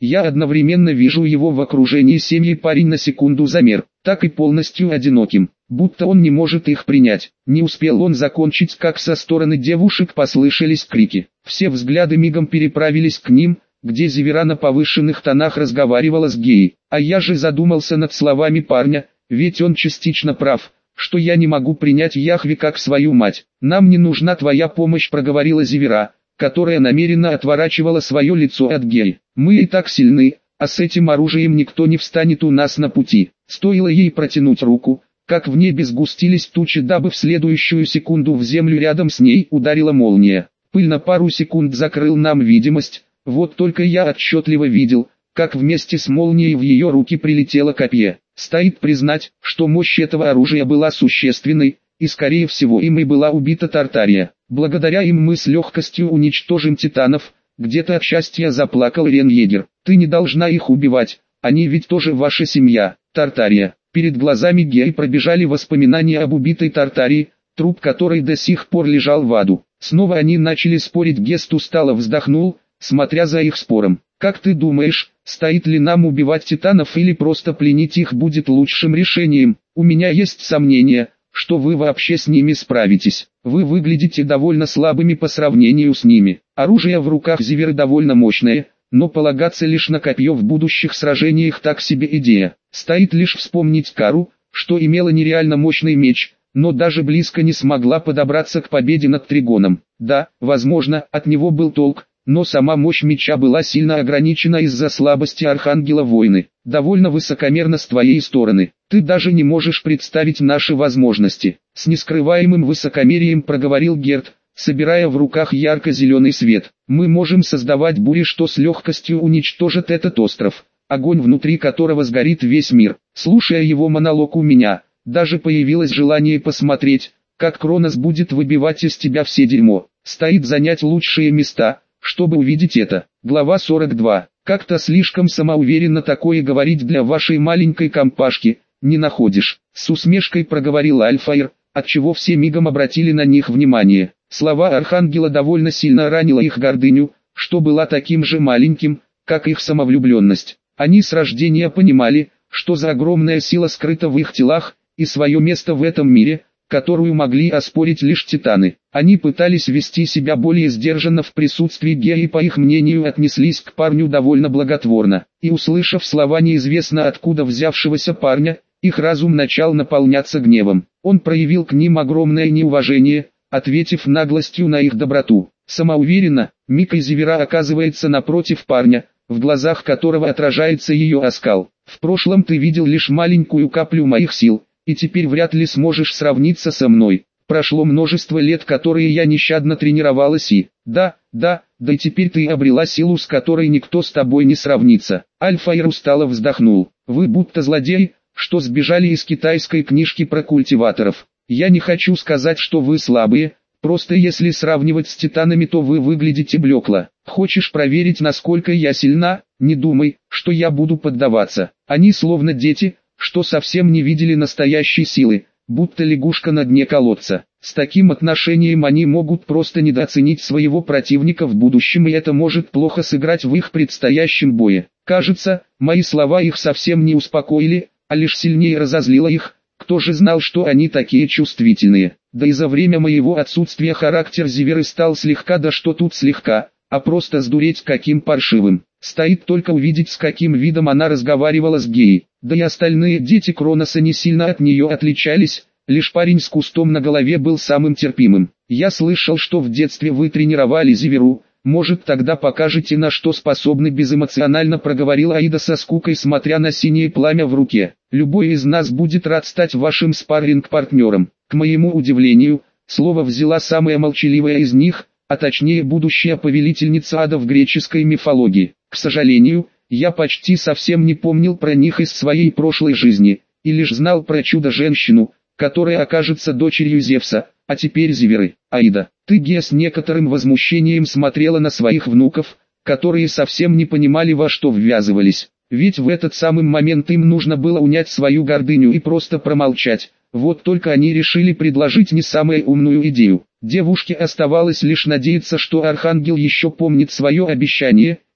Я одновременно вижу его в окружении семьи. Парень на секунду замер, так и полностью одиноким, будто он не может их принять. Не успел он закончить, как со стороны девушек послышались крики. Все взгляды мигом переправились к ним, где Зевера на повышенных тонах разговаривала с геей. А я же задумался над словами парня, ведь он частично прав, что я не могу принять Яхве как свою мать. «Нам не нужна твоя помощь», — проговорила Зевера, которая намеренно отворачивала свое лицо от геи. «Мы и так сильны, а с этим оружием никто не встанет у нас на пути». Стоило ей протянуть руку, как в небе сгустились тучи, дабы в следующую секунду в землю рядом с ней ударила молния. Пыль на пару секунд закрыл нам видимость, вот только я отчетливо видел, как вместе с молнией в ее руки прилетело копье. Стоит признать, что мощь этого оружия была существенной, и скорее всего им и была убита Тартария. Благодаря им мы с легкостью уничтожим титанов. Где-то от счастья заплакал Ренъегер. «Ты не должна их убивать, они ведь тоже ваша семья, Тартария». Перед глазами Геи пробежали воспоминания об убитой Тартарии, труп которой до сих пор лежал в аду. Снова они начали спорить. Гест устало вздохнул, смотря за их спором. «Как ты думаешь, стоит ли нам убивать титанов или просто пленить их будет лучшим решением? У меня есть сомнения, что вы вообще с ними справитесь. Вы выглядите довольно слабыми по сравнению с ними. Оружие в руках Зеверы довольно мощное, но полагаться лишь на копье в будущих сражениях так себе идея. Стоит лишь вспомнить Кару, что имела нереально мощный меч, но даже близко не смогла подобраться к победе над Тригоном. Да, возможно, от него был толк, но сама мощь меча была сильно ограничена из-за слабости Архангела Войны. Довольно высокомерно с твоей стороны. Ты даже не можешь представить наши возможности. С нескрываемым высокомерием проговорил Герд, собирая в руках ярко-зеленый свет. Мы можем создавать бури, что с легкостью уничтожит этот остров, огонь внутри которого сгорит весь мир. Слушая его монолог, у меня даже появилось желание посмотреть, как Кронос будет выбивать из тебя все дерьмо. Стоит занять лучшие места, чтобы увидеть это. Глава 42. Как-то слишком самоуверенно такое говорить для вашей маленькой компашки, не находишь? С усмешкой проговорил Альфаир, отчего все мигом обратили на них внимание. Слова Архангела довольно сильно ранило их гордыню, что была таким же маленьким, как их самовлюбленность. Они с рождения понимали, что за огромная сила скрыта в их телах, и свое место в этом мире, которую могли оспорить лишь титаны. Они пытались вести себя более сдержанно в присутствии Геи и по их мнению отнеслись к парню довольно благотворно. И услышав слова неизвестно откуда взявшегося парня, их разум начал наполняться гневом. Он проявил к ним огромное неуважение, ответив наглостью на их доброту. Самоуверенно, Мика Зевера оказывается напротив парня, в глазах которого отражается ее оскал. В прошлом ты видел лишь маленькую каплю моих сил, и теперь вряд ли сможешь сравниться со мной. Прошло множество лет, которые я нещадно тренировалась и... Да и теперь ты обрела силу, с которой никто с тобой не сравнится. Альфаир устало вздохнул. Вы будто злодеи, что сбежали из китайской книжки про культиваторов. Я не хочу сказать, что вы слабые, просто если сравнивать с титанами, то вы выглядите блекло. Хочешь проверить, насколько я сильна? Не думай, что я буду поддаваться. Они словно дети, что совсем не видели настоящей силы, будто лягушка на дне колодца. С таким отношением они могут просто недооценить своего противника в будущем, и это может плохо сыграть в их предстоящем бое. Кажется, мои слова их совсем не успокоили, а лишь сильнее разозлило их. Кто же знал, что они такие чувствительные? Да и за время моего отсутствия характер Зеверы стал слегка, да что тут слегка, а просто сдуреть каким паршивым. Стоит только увидеть, с каким видом она разговаривала с Геей. Да и остальные дети Кроноса не сильно от нее отличались, лишь парень с кустом на голове был самым терпимым. Я слышал, что в детстве вы тренировали Зеверу, может тогда покажете, на что способны, безэмоционально проговорила Аида со скукой, смотря на синее пламя в руке. Любой из нас будет рад стать вашим спарринг-партнером. К моему удивлению, слово взяла самая молчаливая из них, а точнее будущая повелительница ада в греческой мифологии. К сожалению, я почти совсем не помнил про них из своей прошлой жизни, и лишь знал про чудо-женщину, которая окажется дочерью Зевса, а теперь Зеверы. Аида, ты, Гея, с некоторым возмущением смотрела на своих внуков, которые совсем не понимали, во что ввязывались. Ведь в этот самый момент им нужно было унять свою гордыню и просто промолчать. Вот только они решили предложить не самую умную идею. Девушке оставалось лишь надеяться, что Архангел еще помнит свое обещание,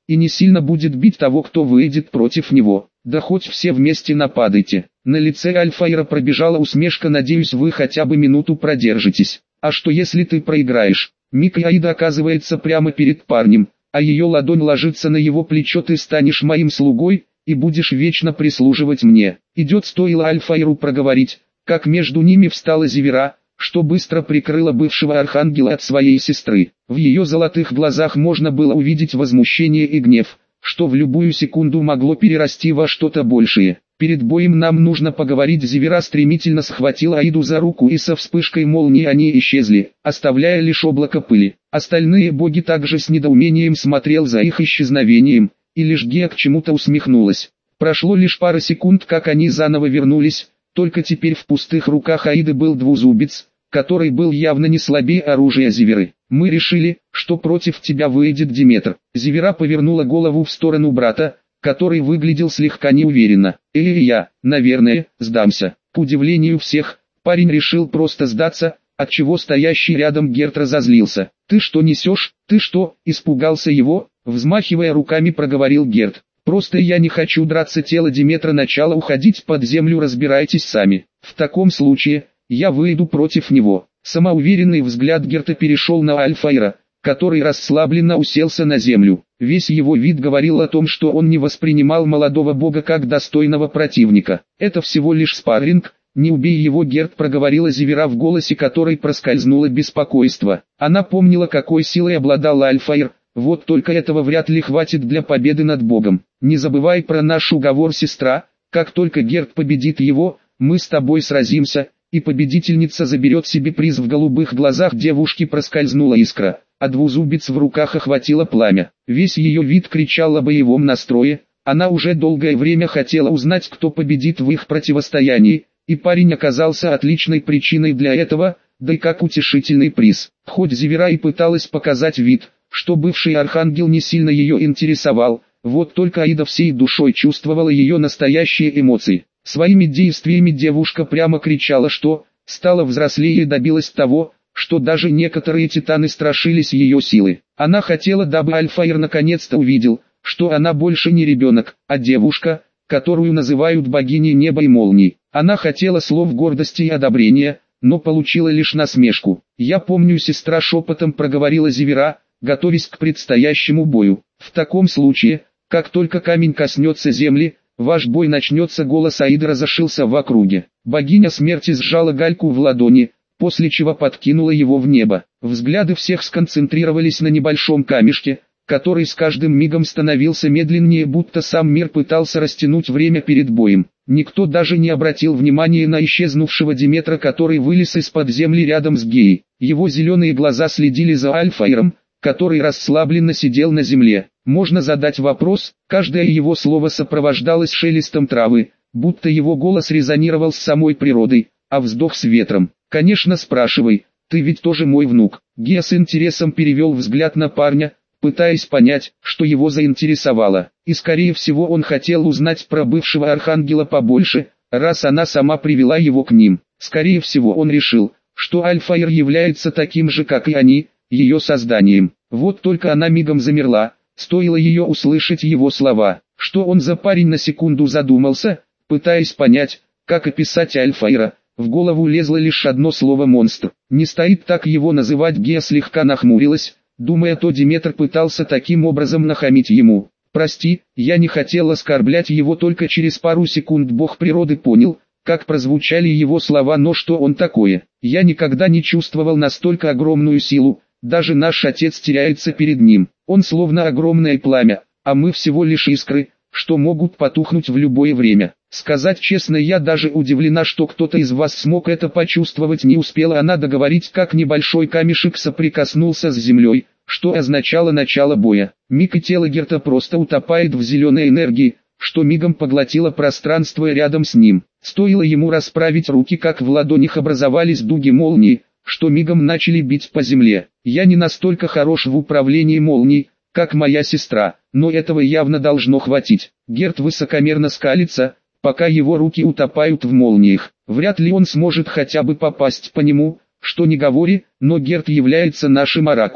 и не сильно будет бить того, кто выйдет против него. Да хоть все вместе нападайте. На лице Альфаира пробежала усмешка, надеюсь, вы хотя бы минуту продержитесь. А что если ты проиграешь? Миг и Аида оказывается прямо перед парнем, а ее ладонь ложится на его плечо. Ты станешь моим слугой, и будешь вечно прислуживать мне. Идет, стоило Альфаиру проговорить, как между ними встала Зевера, что быстро прикрыла бывшего архангела от своей сестры. В ее золотых глазах можно было увидеть возмущение и гнев, что в любую секунду могло перерасти во что-то большее. Перед боем нам нужно поговорить. Зевера стремительно схватила Аиду за руку, и со вспышкой молнии они исчезли, оставляя лишь облако пыли. Остальные боги также с недоумением смотрел за их исчезновением, и лишь Гея к чему-то усмехнулась. Прошло лишь пара секунд, как они заново вернулись, только теперь в пустых руках Аиды был двузубец, который был явно не слабее оружия Зеверы. Мы решили, что против тебя выйдет Диметр. Зевера повернула голову в сторону брата, который выглядел слегка неуверенно. Я, наверное, сдамся. К удивлению всех, парень решил просто сдаться, отчего стоящий рядом Герт разозлился. Ты что несешь? Ты что, испугался его? Взмахивая руками, проговорил Герт. Просто я не хочу драться. Тело Диметра начало уходить под землю, разбирайтесь сами. В таком случае, я выйду против него. Самоуверенный взгляд Герта перешел на Альфаира, который расслабленно уселся на землю. Весь его вид говорил о том, что он не воспринимал молодого бога как достойного противника. Это всего лишь спарринг, не убей его, Герт, проговорила Зевера в голосе, которой проскользнуло беспокойство. Она помнила, какой силой обладал Альфаир, вот только этого вряд ли хватит для победы над богом. Не забывай про наш уговор, сестра, как только Герт победит его, мы с тобой сразимся, и победительница заберет себе приз. В голубых глазах девушки проскользнула искра, а двузубец в руках охватило пламя. Весь ее вид кричал о боевом настрое, она уже долгое время хотела узнать, кто победит в их противостоянии, и парень оказался отличной причиной для этого, да и как утешительный приз. Хоть Зевера и пыталась показать вид, что бывший архангел не сильно ее интересовал, вот только Аида всей душой чувствовала ее настоящие эмоции. Своими действиями девушка прямо кричала, что стала взрослее и добилась того, что даже некоторые титаны страшились ее силы. Она хотела, дабы Альфаир наконец-то увидел, что она больше не ребенок, а девушка, которую называют богиней неба и молний. Она хотела слов гордости и одобрения, но получила лишь насмешку. «Я помню, сестра», — шепотом проговорила Зевера, готовясь к предстоящему бою. «В таком случае, как только камень коснется земли, ваш бой начнется». Голос Аиды разошелся в округе. Богиня смерти сжала гальку в ладони, после чего подкинула его в небо. Взгляды всех сконцентрировались на небольшом камешке, который с каждым мигом становился медленнее, будто сам мир пытался растянуть время перед боем. Никто даже не обратил внимания на исчезнувшего Диметра, который вылез из-под земли рядом с Геей. Его зеленые глаза следили за Альфаиром, который расслабленно сидел на земле. Можно задать вопрос, каждое его слово сопровождалось шелестом травы, будто его голос резонировал с самой природой, а вздох с ветром. «Конечно, спрашивай, ты ведь тоже мой внук». Гея с интересом перевел взгляд на парня, пытаясь понять, что его заинтересовало. И скорее всего он хотел узнать про бывшего архангела побольше, раз она сама привела его к ним. Скорее всего он решил, что Альфаир является таким же, как и они, ее созданием. Вот только она мигом замерла, стоило ее услышать его слова. Что он за парень? На секунду задумался, пытаясь понять, как описать Альфаира. В голову лезло лишь одно слово: монстр. Не стоит так его называть. Гея слегка нахмурилась, думая, то Диметр пытался таким образом нахамить ему. «Прости, я не хотел оскорблять его». Только через пару секунд бог природы понял, как прозвучали его слова. Но что он такое? Я никогда не чувствовал настолько огромную силу, даже наш отец теряется перед ним. Он словно огромное пламя, а мы всего лишь искры, что могут потухнуть в любое время. Сказать честно, я даже удивлена, что кто-то из вас смог это почувствовать. Не успела она договорить, как небольшой камешек соприкоснулся с землей, что означало начало боя. Миг, и тело Герта просто утопает в зеленой энергии, что мигом поглотило пространство рядом с ним. Стоило ему расправить руки, как в ладонях образовались дуги молнии, что мигом начали бить по земле. Я не настолько хорош в управлении молнией, как моя сестра, но этого явно должно хватить. Герт высокомерно скалится, пока его руки утопают в молниях. Вряд ли он сможет хотя бы попасть по нему, что не говори, но Герт является нашим оракулом.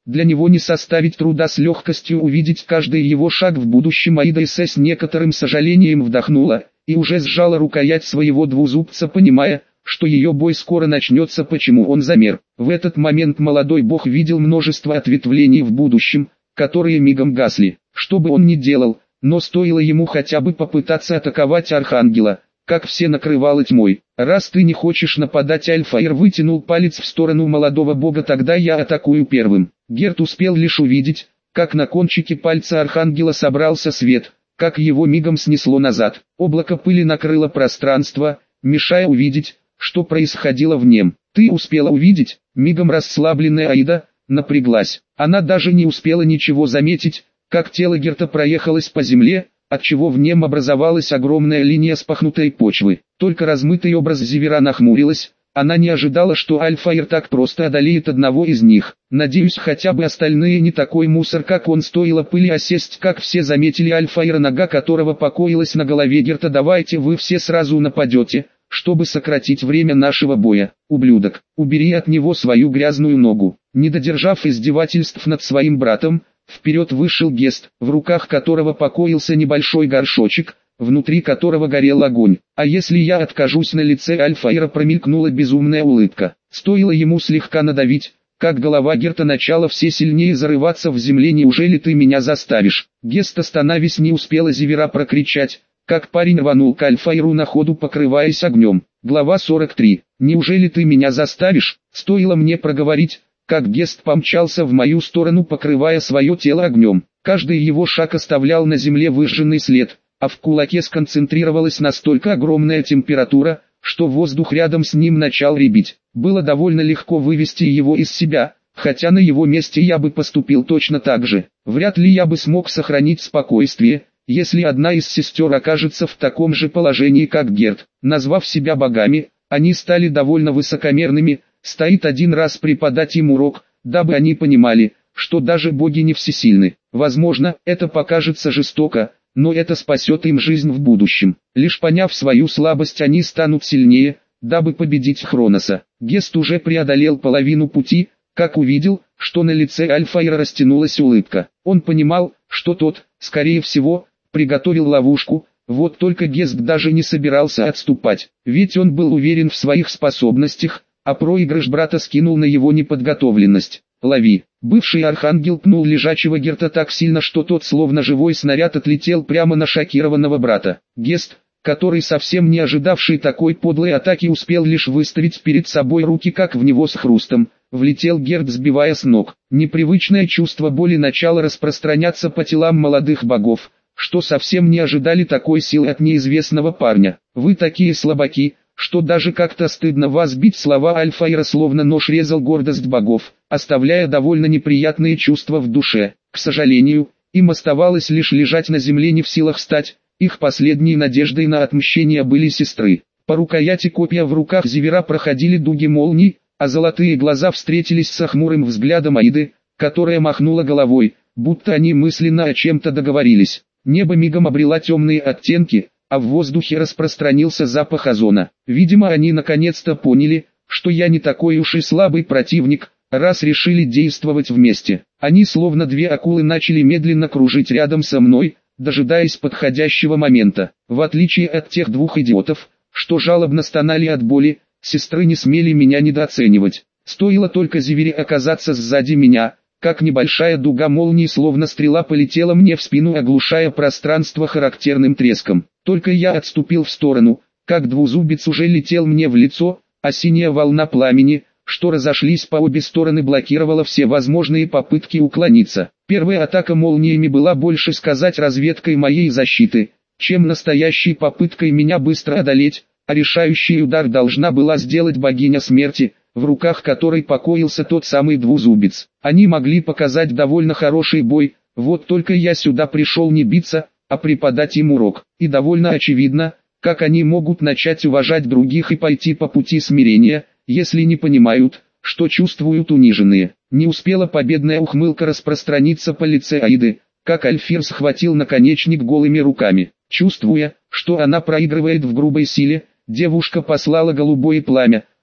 Для него не составит труда с легкостью увидеть каждый его шаг в будущем. Аида с некоторым сожалением вдохнула и уже сжала рукоять своего двузубца, понимая, что ее бой скоро начнется. Почему он замер? В этот момент молодой бог видел множество ответвлений в будущем, которые мигом гасли. Что бы он ни делал, но стоило ему хотя бы попытаться атаковать Архангела, как все накрывало тьмой. «Раз ты не хочешь нападать», Альфаир вытянул палец в сторону молодого бога, «тогда я атакую первым». Герт успел лишь увидеть, как на кончике пальца Архангела собрался свет, как его мигом снесло назад. Облако пыли накрыло пространство, мешая увидеть, что происходило в нем. «Ты успела увидеть?» Мигом расслабленная Аида напряглась. Она даже не успела ничего заметить, как тело Герта проехалось по земле, отчего в нем образовалась огромная линия спахнутой почвы. Только размытый образ Зевера нахмурилась. Она не ожидала, что Альфаир так просто одолеет одного из них. «Надеюсь, хотя бы остальные не такой мусор, как он». Стоило пыли осесть, как все заметили Альфаира, нога которого покоилась на голове Герта. «Давайте вы все сразу нападете, чтобы сократить время нашего боя. Ублюдок, убери от него свою грязную ногу». Не додержав издевательств над своим братом, вперед вышел Гест, в руках которого покоился небольшой горшочек, внутри которого горел огонь. «А если я откажусь?» На лице Альфаира промелькнула безумная улыбка. Стоило ему слегка надавить, как голова Герта начала все сильнее зарываться в земле. «Неужели ты меня заставишь?» Гест, остановись, не успела Зевера прокричать, как парень рванул к Альфаиру на ходу, покрываясь огнем. Глава 43. «Неужели ты меня заставишь?» Стоило мне проговорить, как Гест помчался в мою сторону, покрывая свое тело огнем. Каждый его шаг оставлял на земле выжженный след, а в кулаке сконцентрировалась настолько огромная температура, что воздух рядом с ним начал рябить. Было довольно легко вывести его из себя, хотя на его месте я бы поступил точно так же. Вряд ли я бы смог сохранить спокойствие, если одна из сестер окажется в таком же положении, как Герт. Назвав себя богами, они стали довольно высокомерными. Стоит один раз преподать им урок, дабы они понимали, что даже боги не всесильны. Возможно, это покажется жестоко, но это спасет им жизнь в будущем. Лишь поняв свою слабость, они станут сильнее, дабы победить Хроноса. Гест уже преодолел половину пути, как увидел, что на лице Альфаира растянулась улыбка. Он понимал, что тот, скорее всего, приготовил ловушку. Вот только Гест даже не собирался отступать, ведь он был уверен в своих способностях, а проигрыш брата скинул на его неподготовленность. «Лови!» Бывший архангел пнул лежачего Герта так сильно, что тот словно живой снаряд отлетел прямо на шокированного брата. Гест, который совсем не ожидавший такой подлой атаки, успел лишь выставить перед собой руки, как в него с хрустом влетел Герт, сбивая с ног. Непривычное чувство боли начало распространяться по телам молодых богов, что совсем не ожидали такой силы от неизвестного парня. «Вы такие слабаки, что даже как-то стыдно вас бить». Слова Альфаира словно нож резал гордость богов, оставляя довольно неприятные чувства в душе. К сожалению, им оставалось лишь лежать на земле, не в силах встать. Их последней надеждой на отмщение были сестры. По рукояти копья в руках Зевера проходили дуги молний, а золотые глаза встретились с хмурым взглядом Аиды, которая махнула головой, будто они мысленно о чем-то договорились. Небо мигом обрело темные оттенки, а в воздухе распространился запах озона. Видимо, они наконец-то поняли, что я не такой уж и слабый противник, раз решили действовать вместе. Они словно две акулы начали медленно кружить рядом со мной, дожидаясь подходящего момента. В отличие от тех двух идиотов, что жалобно стонали от боли, сестры не смели меня недооценивать. Стоило только Зевере оказаться сзади меня, как небольшая дуга молнии словно стрела полетела мне в спину, оглушая пространство характерным треском. Только я отступил в сторону, как двузубец уже летел мне в лицо, а синяя волна пламени, что разошлись по обе стороны, блокировала все возможные попытки уклониться. Первая атака молниями была, больше сказать, разведкой моей защиты, чем настоящей попыткой меня быстро одолеть, а решающий удар должна была сделать богиня смерти, в руках которой покоился тот самый двузубец. Они могли показать довольно хороший бой, вот только я сюда пришел не биться, а преподать им урок. И довольно очевидно, как они могут начать уважать других и пойти по пути смирения, если не понимают, что чувствуют униженные. Не успела победная ухмылка распространиться по лице Аиды, как Альфир схватил наконечник голыми руками. Чувствуя, что она проигрывает в грубой силе, девушка послала голубое пламя,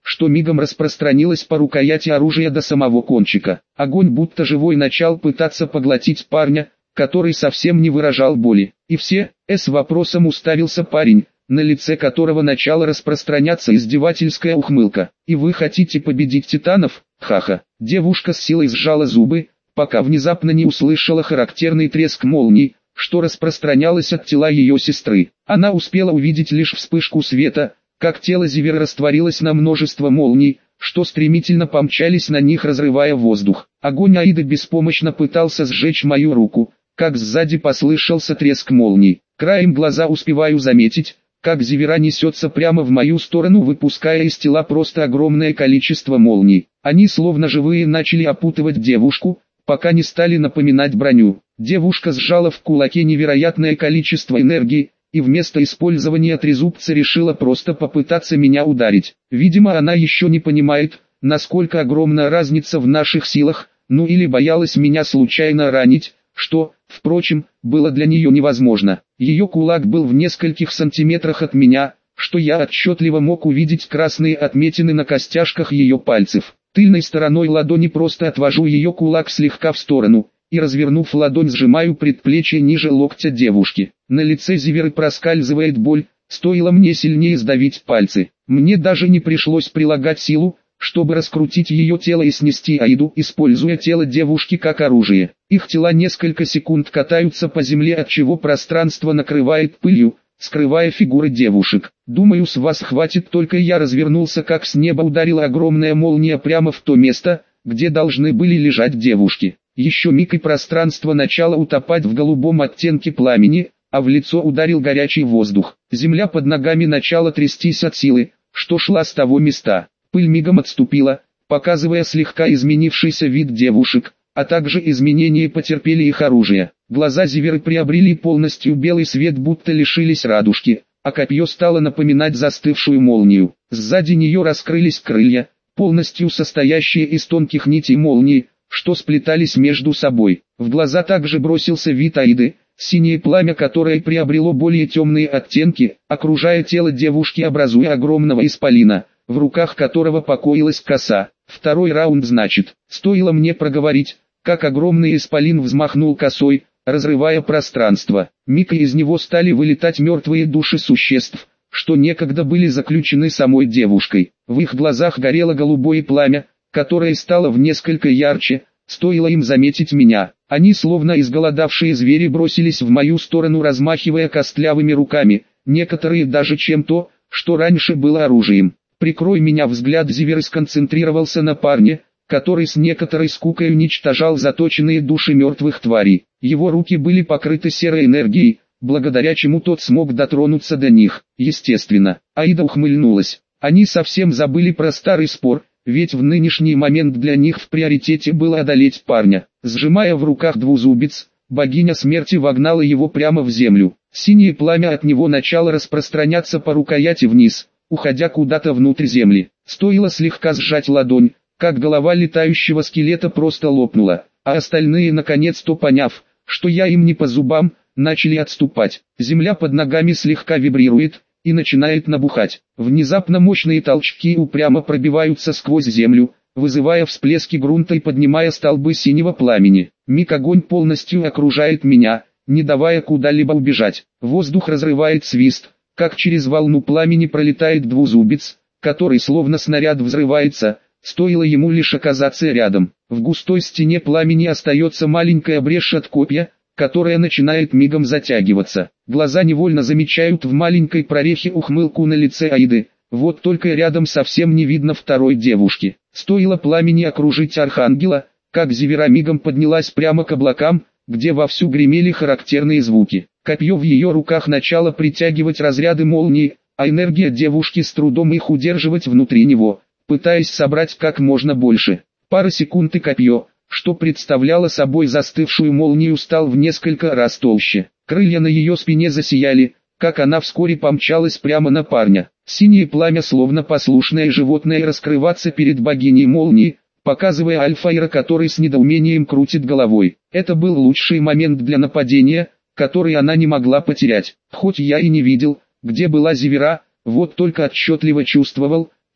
что мигом распространилось по рукояти оружия до самого кончика. Огонь будто живой начал пытаться поглотить парня, который совсем не выражал боли. И все, с вопросом уставился парень, на лице которого начала распространяться издевательская ухмылка. «И вы хотите победить титанов? Ха-ха!» Девушка с силой сжала зубы, пока внезапно не услышала характерный треск молний, что распространялось от тела ее сестры. Она успела увидеть лишь вспышку света, как тело Зивера растворилось на множество молний, что стремительно помчались на них, разрывая воздух. Огонь Аиды беспомощно пытался сжечь мою руку, как сзади послышался треск молний. Краем глаза успеваю заметить, как Зивера несется прямо в мою сторону, выпуская из тела просто огромное количество молний. Они словно живые начали опутывать девушку, пока не стали напоминать броню. Девушка сжала в кулаке невероятное количество энергии, и вместо использования трезубца решила просто попытаться меня ударить. Видимо, она еще не понимает, насколько огромна разница в наших силах, ну или боялась меня случайно ранить, что, впрочем, было для нее невозможно. Ее кулак был в нескольких сантиметрах от меня, что я отчетливо мог увидеть красные отметины на костяшках ее пальцев. Тыльной стороной ладони просто отвожу ее кулак слегка в сторону, и, развернув ладонь, сжимаю предплечье ниже локтя девушки. На лице Зиверы проскальзывает боль, стоило мне сильнее сдавить пальцы. Мне даже не пришлось прилагать силу, чтобы раскрутить ее тело и снести Аиду, используя тело девушки как оружие. Их тела несколько секунд катаются по земле, отчего пространство накрывает пылью, скрывая фигуры девушек. «Думаю, с вас хватит». Только я развернулся, как с неба ударила огромная молния прямо в то место, где должны были лежать девушки. Еще миг, и пространство начало утопать в голубом оттенке пламени, а в лицо ударил горячий воздух. Земля под ногами начала трястись от силы, что шла с того места. Пыль мигом отступила, показывая слегка изменившийся вид девушек, а также изменения потерпели их оружие. Глаза Зиверы приобрели полностью белый свет, будто лишились радужки, а копье стало напоминать застывшую молнию. Сзади нее раскрылись крылья, полностью состоящие из тонких нитей молнии, что сплетались между собой. В глаза также бросился вид Аиды, синее пламя, которое приобрело более темные оттенки, окружая тело девушки, образуя огромного исполина, в руках которого покоилась коса. Второй раунд, значит. Стоило мне проговорить, как огромный исполин взмахнул косой, разрывая пространство. Миг, и из него стали вылетать мертвые души существ, что некогда были заключены самой девушкой. В их глазах горело голубое пламя, которое стало в несколько ярче, стоило им заметить меня. Они, словно изголодавшие звери, бросились в мою сторону, размахивая костлявыми руками, некоторые даже чем-то, что раньше было оружием. «Прикрой меня!» Взгляд Зиверы сконцентрировался на парне, который с некоторой скукой уничтожал заточенные души мертвых тварей. Его руки были покрыты серой энергией, благодаря чему тот смог дотронуться до них. Естественно, Аида ухмыльнулась. Они совсем забыли про старый спор, ведь в нынешний момент для них в приоритете было одолеть парня. Сжимая в руках двузубец, богиня смерти вогнала его прямо в землю. Синее пламя от него начало распространяться по рукояти вниз, уходя куда-то внутрь земли. Стоило слегка сжать ладонь, как голова летающего скелета просто лопнула, а остальные, наконец-то поняв, что я им не по зубам, начали отступать. Земля под ногами слегка вибрирует и начинает набухать. Внезапно мощные толчки упрямо пробиваются сквозь землю, вызывая всплески грунта и поднимая столбы синего пламени. Миг, огонь полностью окружает меня, не давая куда-либо убежать. Воздух разрывает свист, как через волну пламени пролетает двузубец, который словно снаряд взрывается, стоило ему лишь оказаться рядом. В густой стене пламени остается маленькая брешь от копья, которая начинает мигом затягиваться. Глаза невольно замечают в маленькой прорехе ухмылку на лице Аиды, вот только рядом совсем не видно второй девушки. Стоило пламени окружить архангела, как Зивера мигом поднялась прямо к облакам, где вовсю гремели характерные звуки. Копье в ее руках начало притягивать разряды молнии, а энергия девушки с трудом их удерживать внутри него, пытаясь собрать как можно больше. Пара секунд, и копье, что представляло собой застывшую молнию, стал в несколько раз толще. Крылья на ее спине засияли, как она вскоре помчалась прямо на парня. Синее пламя, словно послушное животное, раскрываться перед богиней молнии, показывая Альфаира, который с недоумением крутит головой. Это был лучший момент для нападения, который она не могла потерять. Хоть я и не видел, где была Зивера, вот только отчетливо чувствовал,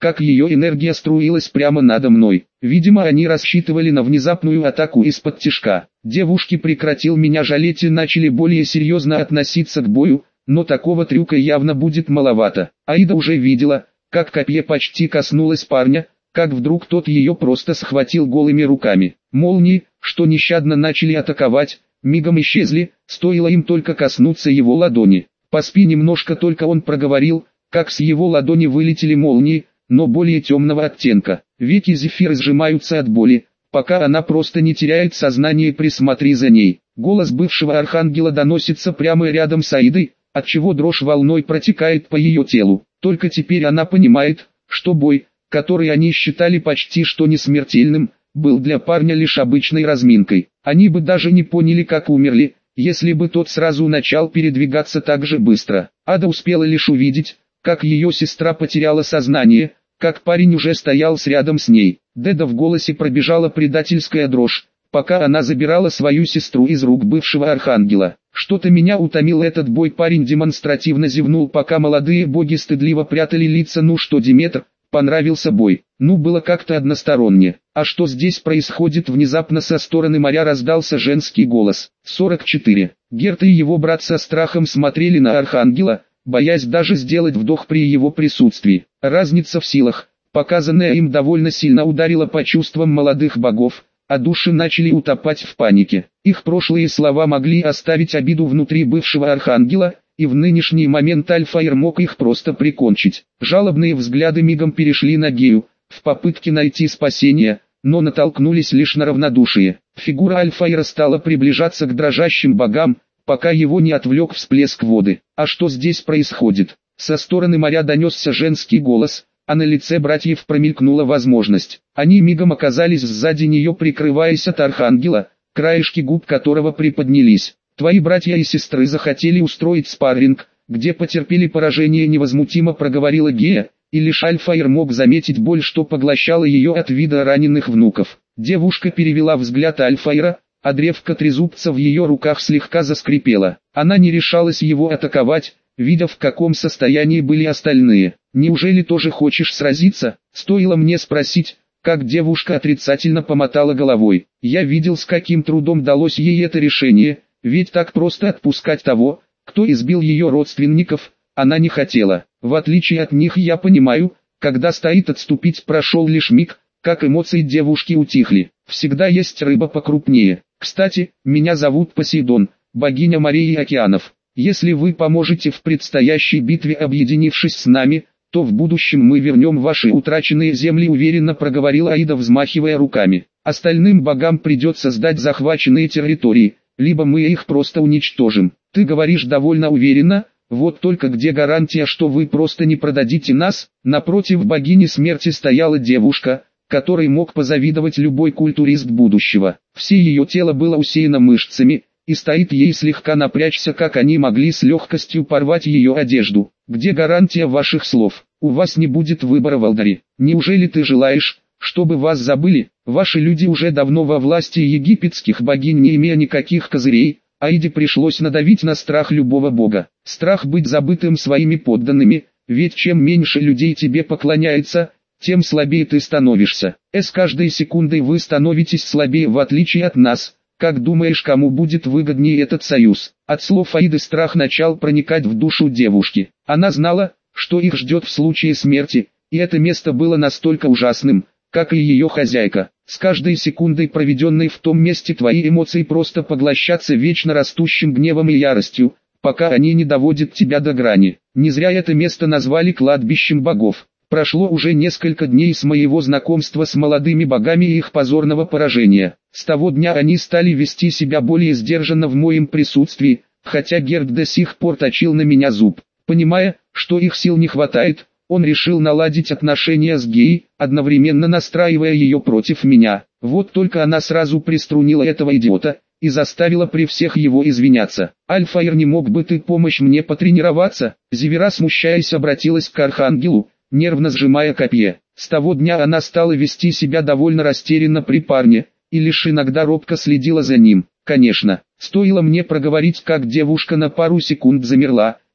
как ее энергия струилась прямо надо мной. Видимо, они рассчитывали на внезапную атаку из-под тишка. Девушки прекратил меня жалеть и начали более серьезно относиться к бою, но такого трюка явно будет маловато. Аида уже видела, как копье почти коснулось парня, как вдруг тот ее просто схватил голыми руками. Молнии, что нещадно начали атаковать, мигом исчезли, стоило им только коснуться его ладони. Поспи немножко, только он проговорил, как с его ладони вылетели молнии, но более темного оттенка. Веки Зефиры сжимаются от боли, пока она просто не теряет сознание. Присмотри за ней. Голос бывшего архангела доносится прямо рядом с Аидой, отчего дрожь волной протекает по ее телу. Только теперь она понимает, что бой, который они считали почти что несмертельным, был для парня лишь обычной разминкой. Они бы даже не поняли, как умерли, если бы тот сразу начал передвигаться так же быстро. Ада успела лишь увидеть, как ее сестра потеряла сознание, как парень уже стоял рядом с ней. Деда в голосе пробежала предательская дрожь, пока она забирала свою сестру из рук бывшего архангела. Что-то меня утомил этот бой. Парень демонстративно зевнул, пока молодые боги стыдливо прятали лица. Ну что, Диметр, понравился бой? Ну, было как-то односторонне. А что здесь происходит? Внезапно со стороны моря раздался женский голос. 44. Герт и его брат со страхом смотрели на архангела, боясь даже сделать вдох при его присутствии. Разница в силах, показанная им, довольно сильно ударила по чувствам молодых богов, а души начали утопать в панике. Их прошлые слова могли оставить обиду внутри бывшего архангела, и в нынешний момент Альфаир мог их просто прикончить. Жалобные взгляды мигом перешли на Гею, в попытке найти спасение, но натолкнулись лишь на равнодушие. Фигура Альфаира стала приближаться к дрожащим богам, пока его не отвлек всплеск воды. А что здесь происходит? Со стороны моря донесся женский голос, а на лице братьев промелькнула возможность. Они мигом оказались сзади нее, прикрываясь от архангела, краешки губ которого приподнялись. Твои братья и сестры захотели устроить спарринг, где потерпели поражение, невозмутимо проговорила Гея, и лишь Альфаир мог заметить боль, что поглощала ее от вида раненых внуков. Девушка перевела взгляд Альфаира, а древко трезубца в ее руках слегка заскрипело. Она не решалась его атаковать, видя, в каком состоянии были остальные. «Неужели тоже хочешь сразиться?» Стоило мне спросить, как девушка отрицательно помотала головой. Я видел, с каким трудом далось ей это решение, ведь так просто отпускать того, кто избил ее родственников, она не хотела. В отличие от них, я понимаю, когда стоит отступить. Прошел лишь миг, как эмоции девушки утихли. Всегда есть рыба покрупнее. Кстати, меня зовут Посейдон, богиня морей и океанов. Если вы поможете в предстоящей битве, объединившись с нами, то в будущем мы вернем ваши утраченные земли, уверенно проговорила Аида, взмахивая руками. Остальным богам придется сдать захваченные территории, либо мы их просто уничтожим. Ты говоришь довольно уверенно, вот только где гарантия, что вы просто не продадите нас? Напротив богини смерти стояла девушка, которой мог позавидовать любой культурист будущего. Все ее тело было усеяно мышцами, и стоит ей слегка напрячься, как они могли с легкостью порвать ее одежду. Где гарантия ваших слов? У вас не будет выбора, Валдари. Неужели ты желаешь, чтобы вас забыли? Ваши люди уже давно во власти египетских богинь, не имея никаких козырей. Аиде пришлось надавить на страх любого бога. Страх быть забытым своими подданными, ведь чем меньше людей тебе поклоняется, тем слабее ты становишься. С каждой секундой вы становитесь слабее, в отличие от нас. Как думаешь, кому будет выгоднее этот союз? От слов Аиды страх начал проникать в душу девушки. Она знала, что их ждет в случае смерти, и это место было настолько ужасным, как и ее хозяйка. С каждой секундой, проведенной в том месте, твои эмоции просто поглощатся вечно растущим гневом и яростью, пока они не доводят тебя до грани. Не зря это место назвали кладбищем богов. Прошло уже несколько дней с моего знакомства с молодыми богами и их позорного поражения. С того дня они стали вести себя более сдержанно в моем присутствии, хотя Герт до сих пор точил на меня зуб. Понимая, что их сил не хватает, он решил наладить отношения с Геей, одновременно настраивая ее против меня. Вот только она сразу приструнила этого идиота и заставила при всех его извиняться. «Альфаир, не мог бы ты помочь мне потренироваться?» Зевира, смущаясь, обратилась к архангелу, нервно сжимая копье. С того дня она стала вести себя довольно растерянно при парне, и лишь иногда робко следила за ним. Конечно, стоило мне проговорить, как девушка на пару секунд замерла,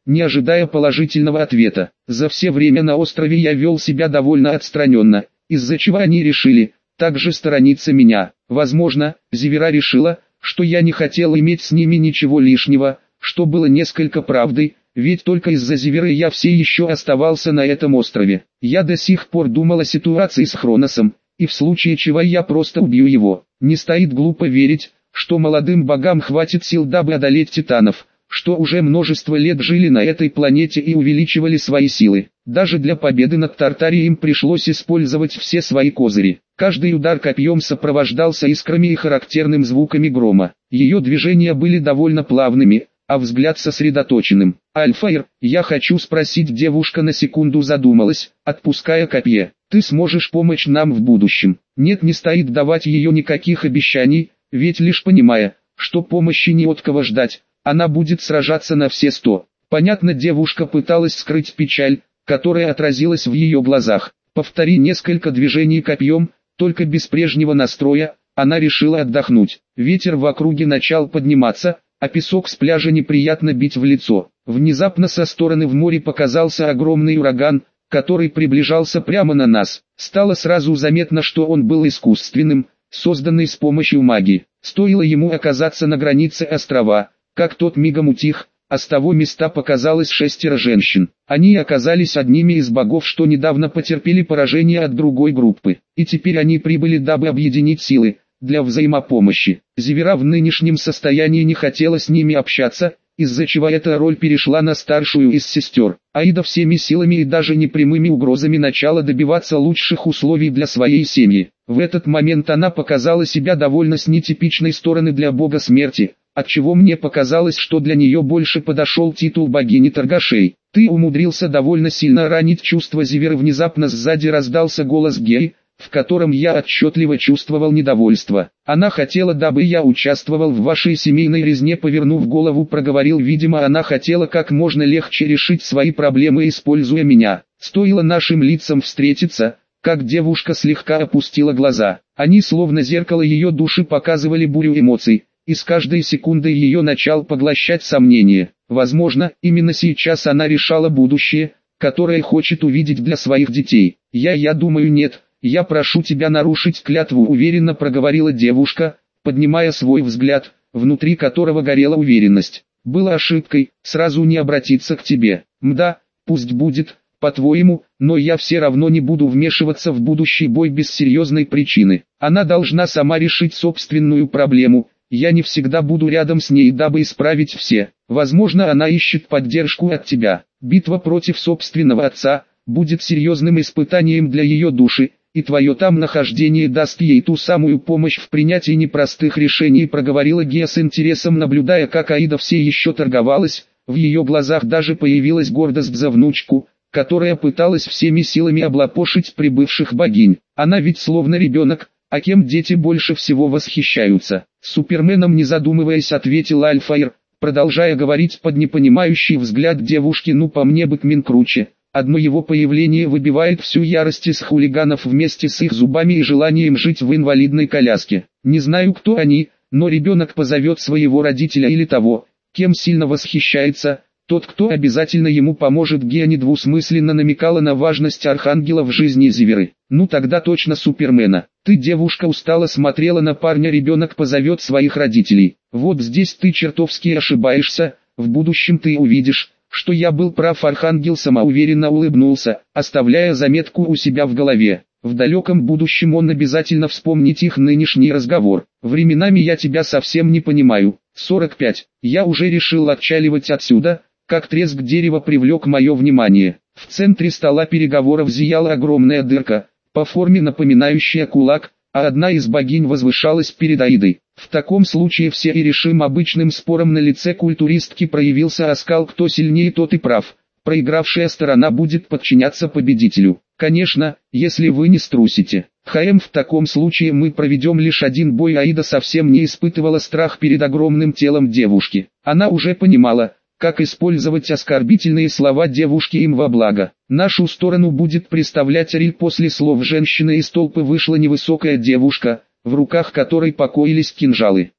не ожидая положительного ответа. За все время на острове я вел себя довольно отстраненно, из-за чего они решили также сторониться меня. Возможно, Зевера решила, что я не хотел иметь с ними ничего лишнего, что было несколько правдой, ведь только из-за Зеверы я все еще оставался на этом острове. Я до сих пор думал о ситуации с Хроносом, и в случае чего я просто убью его. Не стоит глупо верить, что молодым богам хватит сил, дабы одолеть титанов, что уже множество лет жили на этой планете и увеличивали свои силы. Даже для победы над Тартарией им пришлось использовать все свои козыри. Каждый удар копьем сопровождался искрами и характерным звуками грома. Ее движения были довольно плавными, а взгляд сосредоточенным. «Альфаир, я хочу спросить», девушка на секунду задумалась, отпуская копье. «Ты сможешь помочь нам в будущем?» Нет, не стоит давать ее никаких обещаний, ведь лишь понимая, что помощи не от кого ждать, она будет сражаться на все 100. Понятно, девушка пыталась скрыть печаль, которая отразилась в ее глазах. Повтори несколько движений копьем, только без прежнего настроя, она решила отдохнуть. Ветер в округе начал подниматься, а песок с пляжа неприятно бить в лицо. Внезапно со стороны в море показался огромный ураган, который приближался прямо на нас. Стало сразу заметно, что он был искусственным, созданный с помощью магии. Стоило ему оказаться на границе острова, как тот мигом утих, а с того места показалось 6 женщин. Они оказались одними из богов, что недавно потерпели поражение от другой группы, и теперь они прибыли, дабы объединить силы для взаимопомощи. Зевера в нынешнем состоянии не хотела с ними общаться, из-за чего эта роль перешла на старшую из сестер. Аида всеми силами и даже непрямыми угрозами начала добиваться лучших условий для своей семьи. В этот момент она показала себя довольно с нетипичной стороны для бога смерти, отчего мне показалось, что для нее больше подошел титул богини торгашей. «Ты умудрился довольно сильно ранить чувства Зеверы». Внезапно сзади раздался голос Геи, в котором я отчетливо чувствовал недовольство. «Она хотела, дабы я участвовал в вашей семейной резне», повернув голову, проговорил. Видимо, она хотела как можно легче решить свои проблемы, используя меня. Стоило нашим лицам встретиться, как девушка слегка опустила глаза. Они словно зеркало ее души показывали бурю эмоций, и с каждой секундой ее начал поглощать сомнения. Возможно, именно сейчас она решала будущее, которое хочет увидеть для своих детей. Я думаю, нет. «Я прошу тебя нарушить клятву», — уверенно проговорила девушка, поднимая свой взгляд, внутри которого горела уверенность. «Было ошибкой сразу не обратиться к тебе. Мда, пусть будет, по-твоему, но я все равно не буду вмешиваться в будущий бой без серьезной причины. Она должна сама решить собственную проблему. Я не всегда буду рядом с ней, дабы исправить все. Возможно, она ищет поддержку от тебя. Битва против собственного отца будет серьезным испытанием для ее души, и твое там нахождение даст ей ту самую помощь в принятии непростых решений», — проговорила Гея с интересом, наблюдая, как Аида все еще торговалась. В ее глазах даже появилась гордость за внучку, которая пыталась всеми силами облапошить прибывших богинь. Она ведь словно ребенок, а кем дети больше всего восхищаются? Суперменом, не задумываясь, ответил Альфаир, продолжая говорить под непонимающий взгляд девушки. «Ну, по мне Бэтмен круче. Одно его появление выбивает всю ярость из хулиганов вместе с их зубами и желанием жить в инвалидной коляске. Не знаю, кто они, но ребенок позовет своего родителя или того, кем сильно восхищается, тот, кто обязательно ему поможет». Гея недвусмысленно намекала на важность архангела в жизни Зеверы. «Ну тогда точно Супермена. Ты, девушка, устало смотрела на парня. Ребенок позовет своих родителей. Вот здесь ты чертовски ошибаешься, в будущем ты увидишь, что я был прав». Архангел самоуверенно улыбнулся, оставляя заметку у себя в голове. В далеком будущем он обязательно вспомнит их нынешний разговор. «Временами я тебя совсем не понимаю». 45. Я уже решил отчаливать отсюда, как треск дерева привлек мое внимание. В центре стола переговоров зияла огромная дырка, по форме напоминающая кулак, а одна из богинь возвышалась перед Аидой. В таком случае все и решим. Обычным спором на лице культуристки проявился оскал. Кто сильнее, тот и прав. Проигравшая сторона будет подчиняться победителю. Конечно, если вы не струсите. В таком случае мы проведем лишь один бой. Аида совсем не испытывала страх перед огромным телом девушки. Она уже понимала, как использовать оскорбительные слова девушки им во благо. Нашу сторону будет представлять Ариль. После слов женщины из толпы вышла невысокая девушка, в руках которой покоились кинжалы.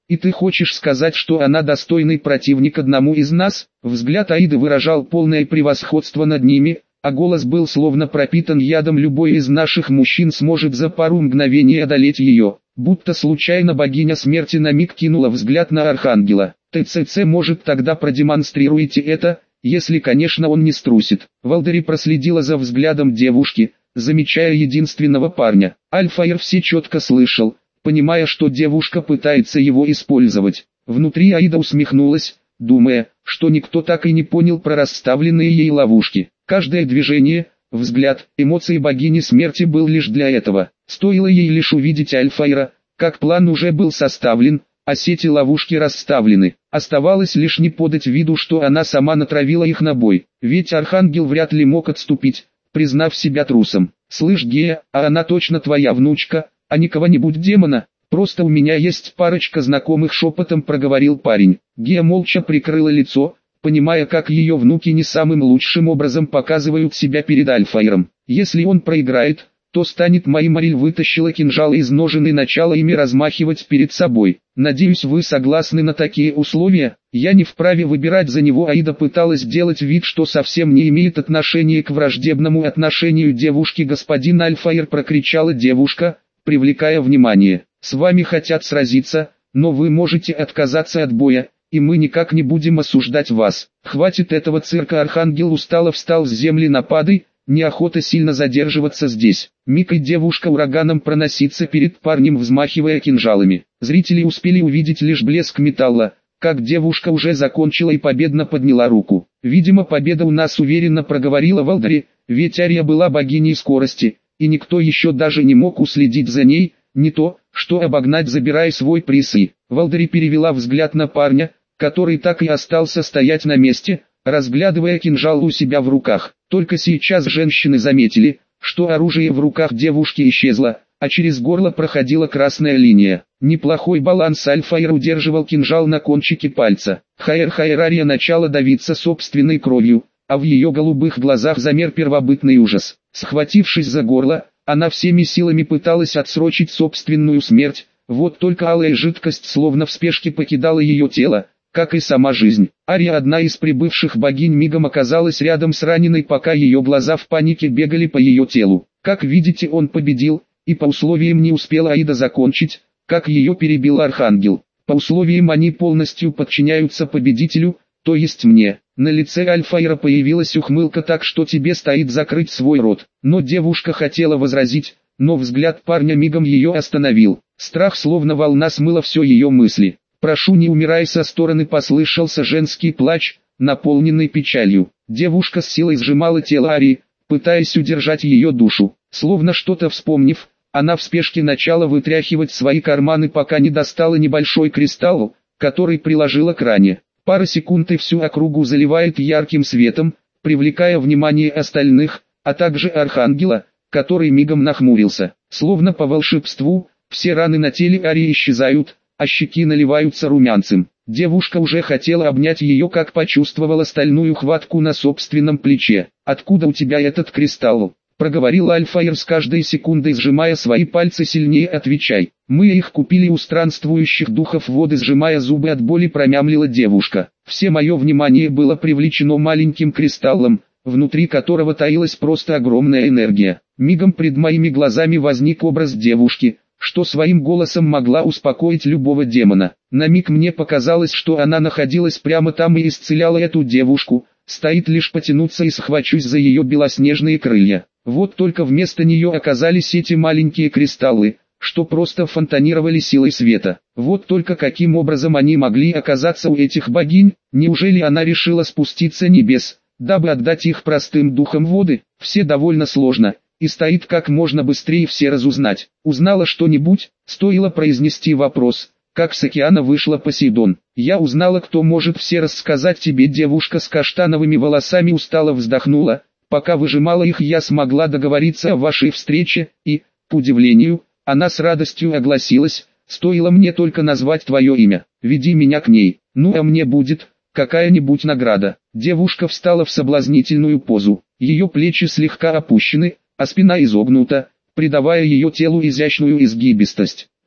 И ты хочешь сказать, что она достойный противник одному из нас? Взгляд Аиды выражал полное превосходство над ними, а голос был словно пропитан ядом. Любой из наших мужчин сможет за пару мгновений одолеть ее. Будто случайно богиня смерти на миг кинула взгляд на Архангела. ТЦЦ, может, тогда продемонстрируете это, если, конечно, он не струсит. Валдери проследила за взглядом девушки, замечая единственного парня. Альфаир все четко слышал, понимая, что девушка пытается его использовать. Внутри Аида усмехнулась, думая, что никто так и не понял про расставленные ей ловушки. Каждое движение, взгляд, эмоции богини смерти был лишь для этого. Стоило ей лишь увидеть Альфаира, как план уже был составлен, а сети ловушки расставлены. Оставалось лишь не подать виду, что она сама натравила их на бой. Ведь Архангел вряд ли мог отступить, признав себя трусом. «Слышь, Гея, а она точно твоя внучка, а не кого-нибудь демона? Просто у меня есть парочка знакомых», — шепотом проговорил парень. Гея молча прикрыла лицо, понимая, как ее внуки не самым лучшим образом показывают себя перед Альфаиром. Если он проиграет, то станет моим. Ариль вытащила кинжал из ножен и начала ими размахивать перед собой. «Надеюсь, вы согласны на такие условия? Я не вправе выбирать за него». Аида пыталась сделать вид, что совсем не имеет отношения к враждебному отношению девушки. «Господин Альфаир», — прокричала девушка, привлекая внимание. «С вами хотят сразиться, но вы можете отказаться от боя, и мы никак не будем осуждать вас. Хватит этого цирка». Архангел устало встал с земли. «Напады, неохота сильно задерживаться здесь». Миг и девушка ураганом проносится перед парнем, взмахивая кинжалами. Зрители успели увидеть лишь блеск металла, как девушка уже закончила и победно подняла руку. «Видимо, победа у нас», — уверенно проговорила Валдери, ведь Ария была богиней скорости, и никто еще даже не мог уследить за ней, не то, что обогнать, забирая свой приз. И Валдери перевела взгляд на парня, который так и остался стоять на месте, разглядывая кинжал у себя в руках. Только сейчас женщины заметили, что оружие в руках девушки исчезло, а через горло проходила красная линия. Неплохой баланс. Альфаир удерживал кинжал на кончике пальца. Ария начала давиться собственной кровью, а в ее голубых глазах замер первобытный ужас. Схватившись за горло, она всеми силами пыталась отсрочить собственную смерть, вот только алая жидкость словно в спешке покидала ее тело, как и сама жизнь. Ария, одна из прибывших богинь, мигом оказалась рядом с раненой, пока ее глаза в панике бегали по ее телу. Как видите, он победил, и по условиям. Не успела Аида закончить, как ее перебил Архангел. По условиям они полностью подчиняются победителю, то есть мне. На лице Альфаира появилась ухмылка, так что тебе стоит закрыть свой рот. Но девушка хотела возразить, но взгляд парня мигом ее остановил. Страх словно волна смыла все ее мысли. «Прошу, не умирай». Со стороны послышался женский плач, наполненный печалью. Девушка с силой сжимала тело Арии, пытаясь удержать ее душу. Словно что-то вспомнив, она в спешке начала вытряхивать свои карманы, пока не достала небольшой кристалл, который приложила к ране. Пара секунд, и всю округу заливает ярким светом, привлекая внимание остальных, а также Архангела, который мигом нахмурился. Словно по волшебству, все раны на теле Арии исчезают, а щеки наливаются румянцем. Девушка уже хотела обнять ее, как почувствовала стальную хватку на собственном плече. «Откуда у тебя этот кристалл?» — проговорил Альфаир, с каждой секундой сжимая свои пальцы сильнее. «Отвечай». «Мы их купили у странствующих духов воды», — сжимая зубы от боли, промямлила девушка. «Все мое внимание было привлечено маленьким кристаллом, внутри которого таилась просто огромная энергия. Мигом пред моими глазами возник образ девушки, что своим голосом могла успокоить любого демона. На миг мне показалось, что она находилась прямо там и исцеляла эту девушку, стоит лишь потянуться и схвачусь за ее белоснежные крылья. Вот только вместо нее оказались эти маленькие кристаллы, что просто фонтанировали силой света. Вот только каким образом они могли оказаться у этих богинь? Неужели она решила спуститься с небес, дабы отдать их простым духам воды? Все довольно сложно, и стоит как можно быстрее все разузнать. Узнала что-нибудь? Стоило произнести вопрос, как с океана вышла Посейдон. «Я узнала, кто может все рассказать тебе». Девушка с каштановыми волосами устало вздохнула. «Пока выжимала их, я смогла договориться о вашей встрече, и, к удивлению, она с радостью огласилась: стоило мне только назвать твое имя, веди меня к ней, ну а мне будет какая-нибудь награда». Девушка встала в соблазнительную позу, ее плечи слегка опущены, а спина изогнута, придавая ее телу изящную изгибистость.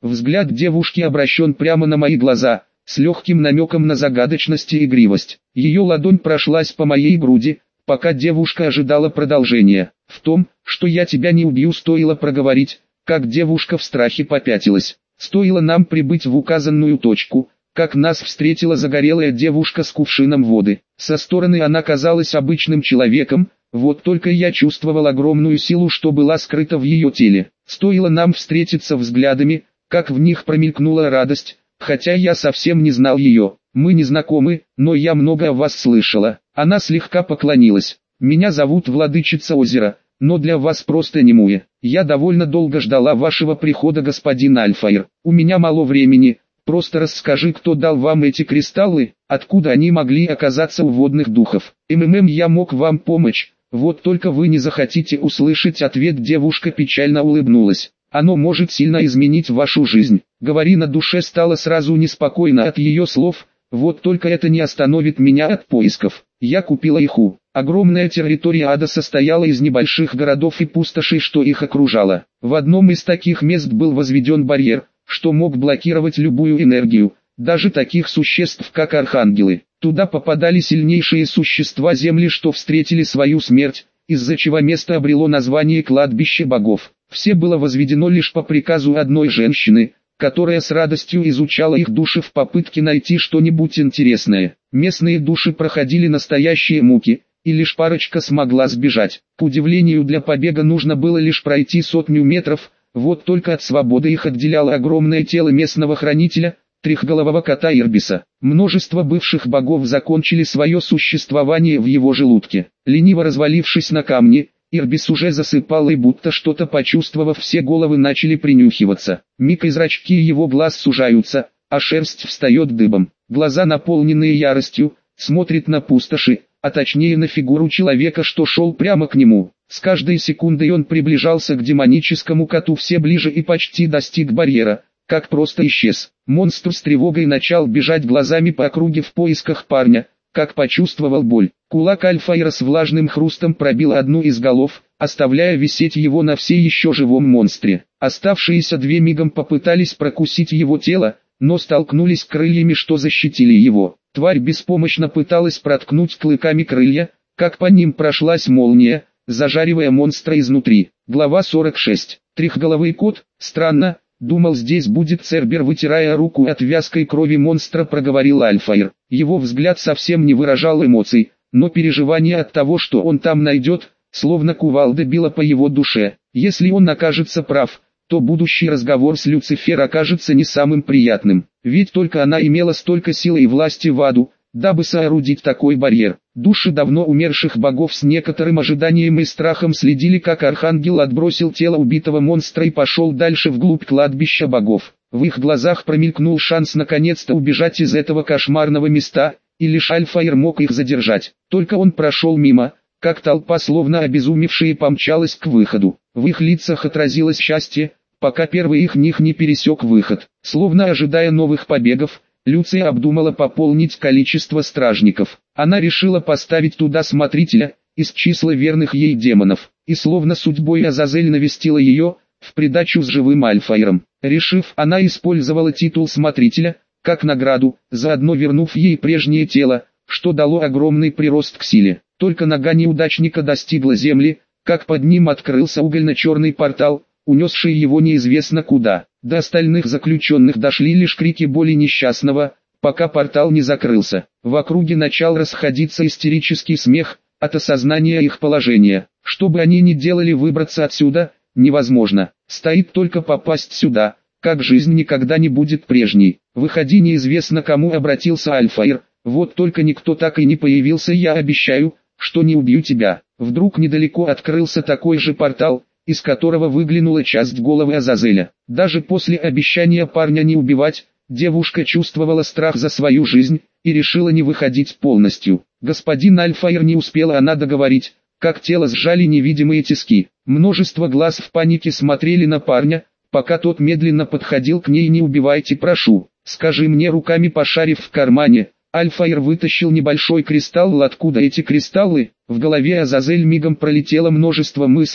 Взгляд девушки обращен прямо на мои глаза, с легким намеком на загадочность и игривость. Ее ладонь прошлась по моей груди, пока девушка ожидала продолжения. В том, что я тебя не убью, стоило проговорить, как девушка в страхе попятилась. Стоило нам прибыть в указанную точку, как нас встретила загорелая девушка с кувшином воды. Со стороны она казалась обычным человеком, вот только я чувствовал огромную силу, что была скрыта в ее теле. Стоило нам встретиться взглядами, как в них промелькнула радость, хотя я совсем не знал ее. Мы не знакомы, но я много о вас слышала. Она слегка поклонилась. Меня зовут Владычица Озера, но для вас просто Немуя. Я довольно долго ждала вашего прихода, господин Альфаир. У меня мало времени, просто расскажи, кто дал вам эти кристаллы, откуда они могли оказаться у водных духов. Я мог вам помочь, вот только вы не захотите услышать ответ. Девушка печально улыбнулась. Оно может сильно изменить вашу жизнь. Говори, на душе стало сразу неспокойно от ее слов, вот только это не остановит меня от поисков. Я купила Иху. Огромная территория ада состояла из небольших городов и пустошей, что их окружало. В одном из таких мест был возведен барьер, что мог блокировать любую энергию, даже таких существ как архангелы. Туда попадали сильнейшие существа земли, что встретили свою смерть, из-за чего место обрело название кладбище богов. Все было возведено лишь по приказу одной женщины, которая с радостью изучала их души в попытке найти что-нибудь интересное. Местные души проходили настоящие муки, и лишь парочка смогла сбежать. К удивлению, для побега нужно было лишь пройти 100 метров, вот только от свободы их отделяло огромное тело местного хранителя, трехголового кота Ирбиса. Множество бывших богов закончили свое существование в его желудке. Лениво развалившись на камне, Ирбис уже засыпал, и будто что-то почувствовав, все головы начали принюхиваться. Миг, и зрачки его глаз сужаются, а шерсть встает дыбом. Глаза, наполненные яростью, смотрят на пустоши, а точнее на фигуру человека, что шел прямо к нему. С каждой секундой он приближался к демоническому коту все ближе и почти достиг барьера, как просто исчез. Монстр с тревогой начал бежать глазами по округе в поисках парня, как почувствовал боль. Кулак Альфаира с влажным хрустом пробил одну из голов, оставляя висеть его на все еще живом монстре. Оставшиеся две мигом попытались прокусить его тело, но столкнулись крыльями, что защитили его. Тварь беспомощно пыталась проткнуть клыками крылья, как по ним прошлась молния, зажаривая монстра изнутри. Глава 46. Трехголовый кот, странно, думал, здесь будет Цербер, вытирая руку от вязкой крови монстра, проговорил Альфаир. Его взгляд совсем не выражал эмоций, но переживание от того, что он там найдет, словно кувалда било по его душе. Если он окажется прав, то будущий разговор с Люцифер окажется не самым приятным, ведь только она имела столько силы и власти в аду, дабы соорудить такой барьер. Души давно умерших богов с некоторым ожиданием и страхом следили, как архангел отбросил тело убитого монстра и пошел дальше вглубь кладбища богов. В их глазах промелькнул шанс наконец-то убежать из этого кошмарного места, и лишь Альфаир мог их задержать. Только он прошел мимо, как толпа словно обезумевшая помчалась к выходу. В их лицах отразилось счастье, пока первый их не пересек выход. Словно ожидая новых побегов, Люция обдумала пополнить количество стражников. Она решила поставить туда смотрителя, из числа верных ей демонов, и словно судьбой Азазель навестила ее, в придачу с живым Альфаиром. Решив, она использовала титул смотрителя, как награду, заодно вернув ей прежнее тело, что дало огромный прирост к силе. Только нога неудачника достигла земли, как под ним открылся угольно-черный портал, унесший его неизвестно куда. До остальных заключенных дошли лишь крики боли несчастного, пока портал не закрылся. В округе начал расходиться истерический смех от осознания их положения. Что бы они ни делали, выбраться отсюда невозможно. Стоит только попасть сюда, как жизнь никогда не будет прежней. Выходи, неизвестно кому обратился Альфаир, вот только никто так и не появился. Я обещаю, что не убью тебя. Вдруг недалеко открылся такой же портал, из которого выглянула часть головы Азазеля. Даже после обещания парня не убивать, девушка чувствовала страх за свою жизнь, и решила не выходить полностью. Господин Альфаир, не успела она договорить, как тело сжали невидимые тиски. Множество глаз в панике смотрели на парня, пока тот медленно подходил к ней. Не убивайте, прошу, скажи мне. Руками пошарив в кармане, Альфаир вытащил небольшой кристалл. Откуда эти кристаллы? В голове Азазель мигом пролетело множество мыслей,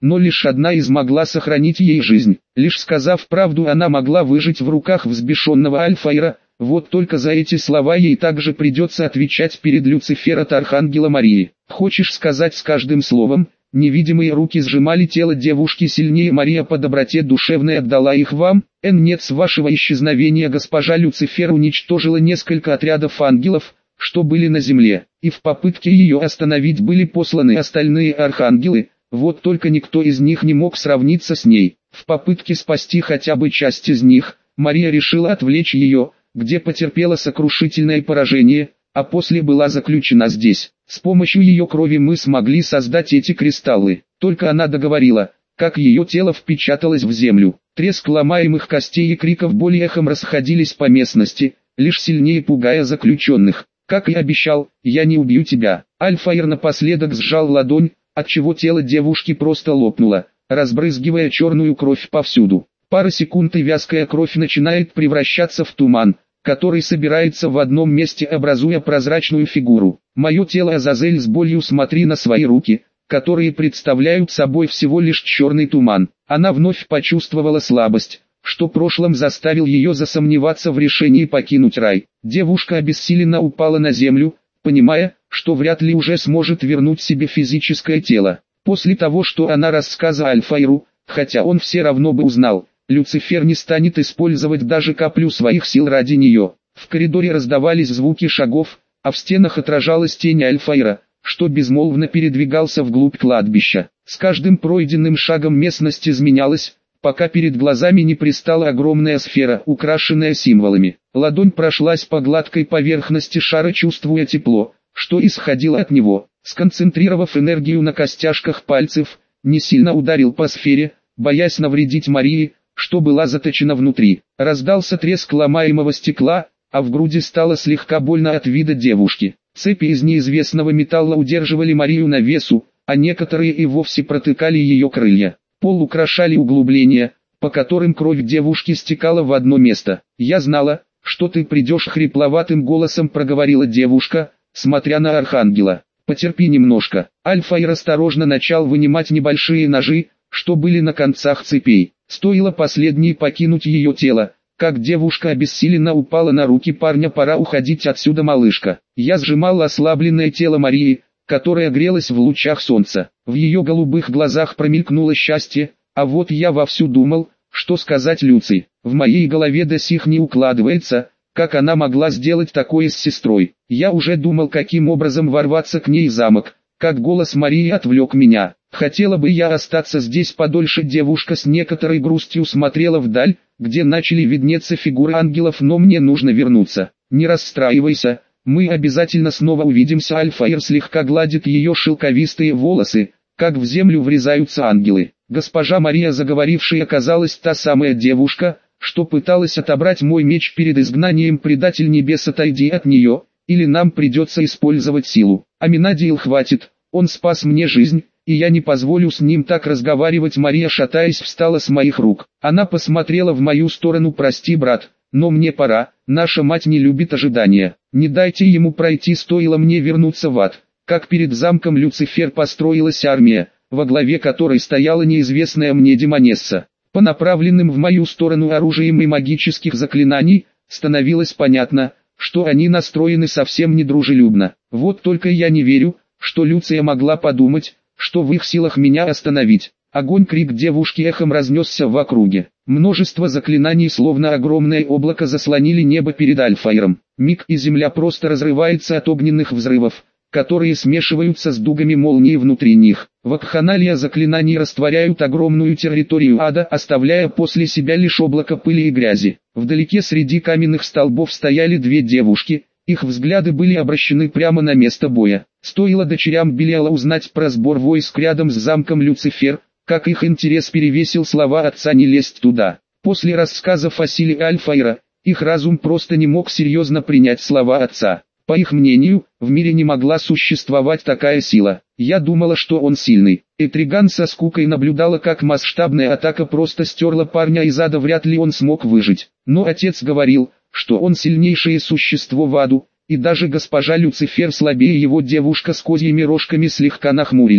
но лишь одна из могла сохранить ей жизнь. Лишь сказав правду, она могла выжить в руках взбешенного Аль-Фаира. Вот только за эти слова ей также придется отвечать перед Люцифер от Архангела Марии. Хочешь сказать, с каждым словом, невидимые руки сжимали тело девушки сильнее, Мария по доброте душевной отдала их вам? Нет, с вашего исчезновения госпожа Люцифер уничтожила несколько отрядов ангелов, что были на земле, и в попытке ее остановить были посланы остальные архангелы, вот только никто из них не мог сравниться с ней. В попытке спасти хотя бы часть из них, Мария решила отвлечь ее, где потерпела сокрушительное поражение, а после была заключена здесь. С помощью ее крови мы смогли создать эти кристаллы. Только она договорила, как ее тело впечаталось в землю. Треск ломаемых костей и криков боли эхом расходились по местности, лишь сильнее пугая заключенных. Как и обещал, я не убью тебя. Аль-Фаир напоследок сжал ладонь, отчего тело девушки просто лопнуло, разбрызгивая черную кровь повсюду. Пара секунд и вязкая кровь начинает превращаться в туман, который собирается в одном месте, образуя прозрачную фигуру. Мое тело, Азазель, с болью смотри на свои руки, которые представляют собой всего лишь черный туман. Она вновь почувствовала слабость, что в прошлом заставил ее засомневаться в решении покинуть рай. Девушка обессиленно упала на землю, понимая, что вряд ли уже сможет вернуть себе физическое тело. После того, что она рассказала Аль-Фаиру, хотя он все равно бы узнал, Люцифер не станет использовать даже каплю своих сил ради нее. В коридоре раздавались звуки шагов, а в стенах отражалась тень Аль-Фаира, что безмолвно передвигался вглубь кладбища. С каждым пройденным шагом местность изменялась, пока перед глазами не пристала огромная сфера, украшенная символами. Ладонь прошлась по гладкой поверхности шара, чувствуя тепло, что исходило от него. Сконцентрировав энергию на костяшках пальцев, не сильно ударил по сфере, боясь навредить Марии, что была заточена внутри. Раздался треск ломаемого стекла, а в груди стало слегка больно от вида девушки. Цепи из неизвестного металла удерживали Марию на весу, а некоторые и вовсе протыкали ее крылья. Пол украшали углубления, по которым кровь девушки стекала в одно место. «Я знала, что ты придешь», — хрипловатым голосом проговорила девушка, смотря на Архангела. «Потерпи немножко». Аль-Фаир осторожно начал вынимать небольшие ножи, что были на концах цепей. Стоило последней покинуть ее тело, как девушка обессиленно упала на руки парня. «Пора уходить отсюда, малышка». Я сжимал ослабленное тело Марии, которая грелась в лучах солнца. В ее голубых глазах промелькнуло счастье, а вот я вовсю думал, что сказать Люци. В моей голове до сих не укладывается, как она могла сделать такое с сестрой. Я уже думал, каким образом ворваться к ней в замок, как голос Марии отвлек меня. Хотела бы я остаться здесь подольше. Девушка с некоторой грустью смотрела вдаль, где начали виднеться фигуры ангелов, но мне нужно вернуться. Не расстраивайся, мы обязательно снова увидимся. Аль-Фаир слегка гладит ее шелковистые волосы, как в землю врезаются ангелы. Госпожа Мария, заговорившая, оказалась та самая девушка, что пыталась отобрать мой меч перед изгнанием. Предатель небес, отойди от нее, или нам придется использовать силу. Аминадиил, хватит, он спас мне жизнь, и я не позволю с ним так разговаривать. Мария, шатаясь, встала с моих рук. Она посмотрела в мою сторону. «Прости, брат, но мне пора, наша мать не любит ожидания. Не дайте ему пройти». Стоило мне вернуться в ад, как перед замком Люцифер построилась армия, во главе которой стояла неизвестная мне демонесса. По направленным в мою сторону оружием и магических заклинаний, становилось понятно, что они настроены совсем недружелюбно. Вот только я не верю, что Люция могла подумать, что в их силах меня остановить. Огонь! Крик девушки эхом разнесся в округе. Множество заклинаний, словно огромное облако, заслонили небо перед Аль-Фаиром. Миг, и земля просто разрывается от огненных взрывов, которые смешиваются с дугами молнии внутри них. Вакханалия заклинаний растворяют огромную территорию ада, оставляя после себя лишь облако пыли и грязи. Вдалеке среди каменных столбов стояли две девушки, их взгляды были обращены прямо на место боя. Стоило дочерям Белиала узнать про сбор войск рядом с замком Люцифер, как их интерес перевесил слова отца не лезть туда. После рассказов о силе Аль-Фаира, их разум просто не мог серьезно принять слова отца. По их мнению, в мире не могла существовать такая сила. Я думала, что он сильный. Этриган со скукой наблюдала, как масштабная атака просто стерла парня из ада. Вряд ли он смог выжить. Но отец говорил, что он сильнейшее существо в аду, и даже госпожа Люцифер слабее его. Девушка с козьими рожками слегка нахмурились.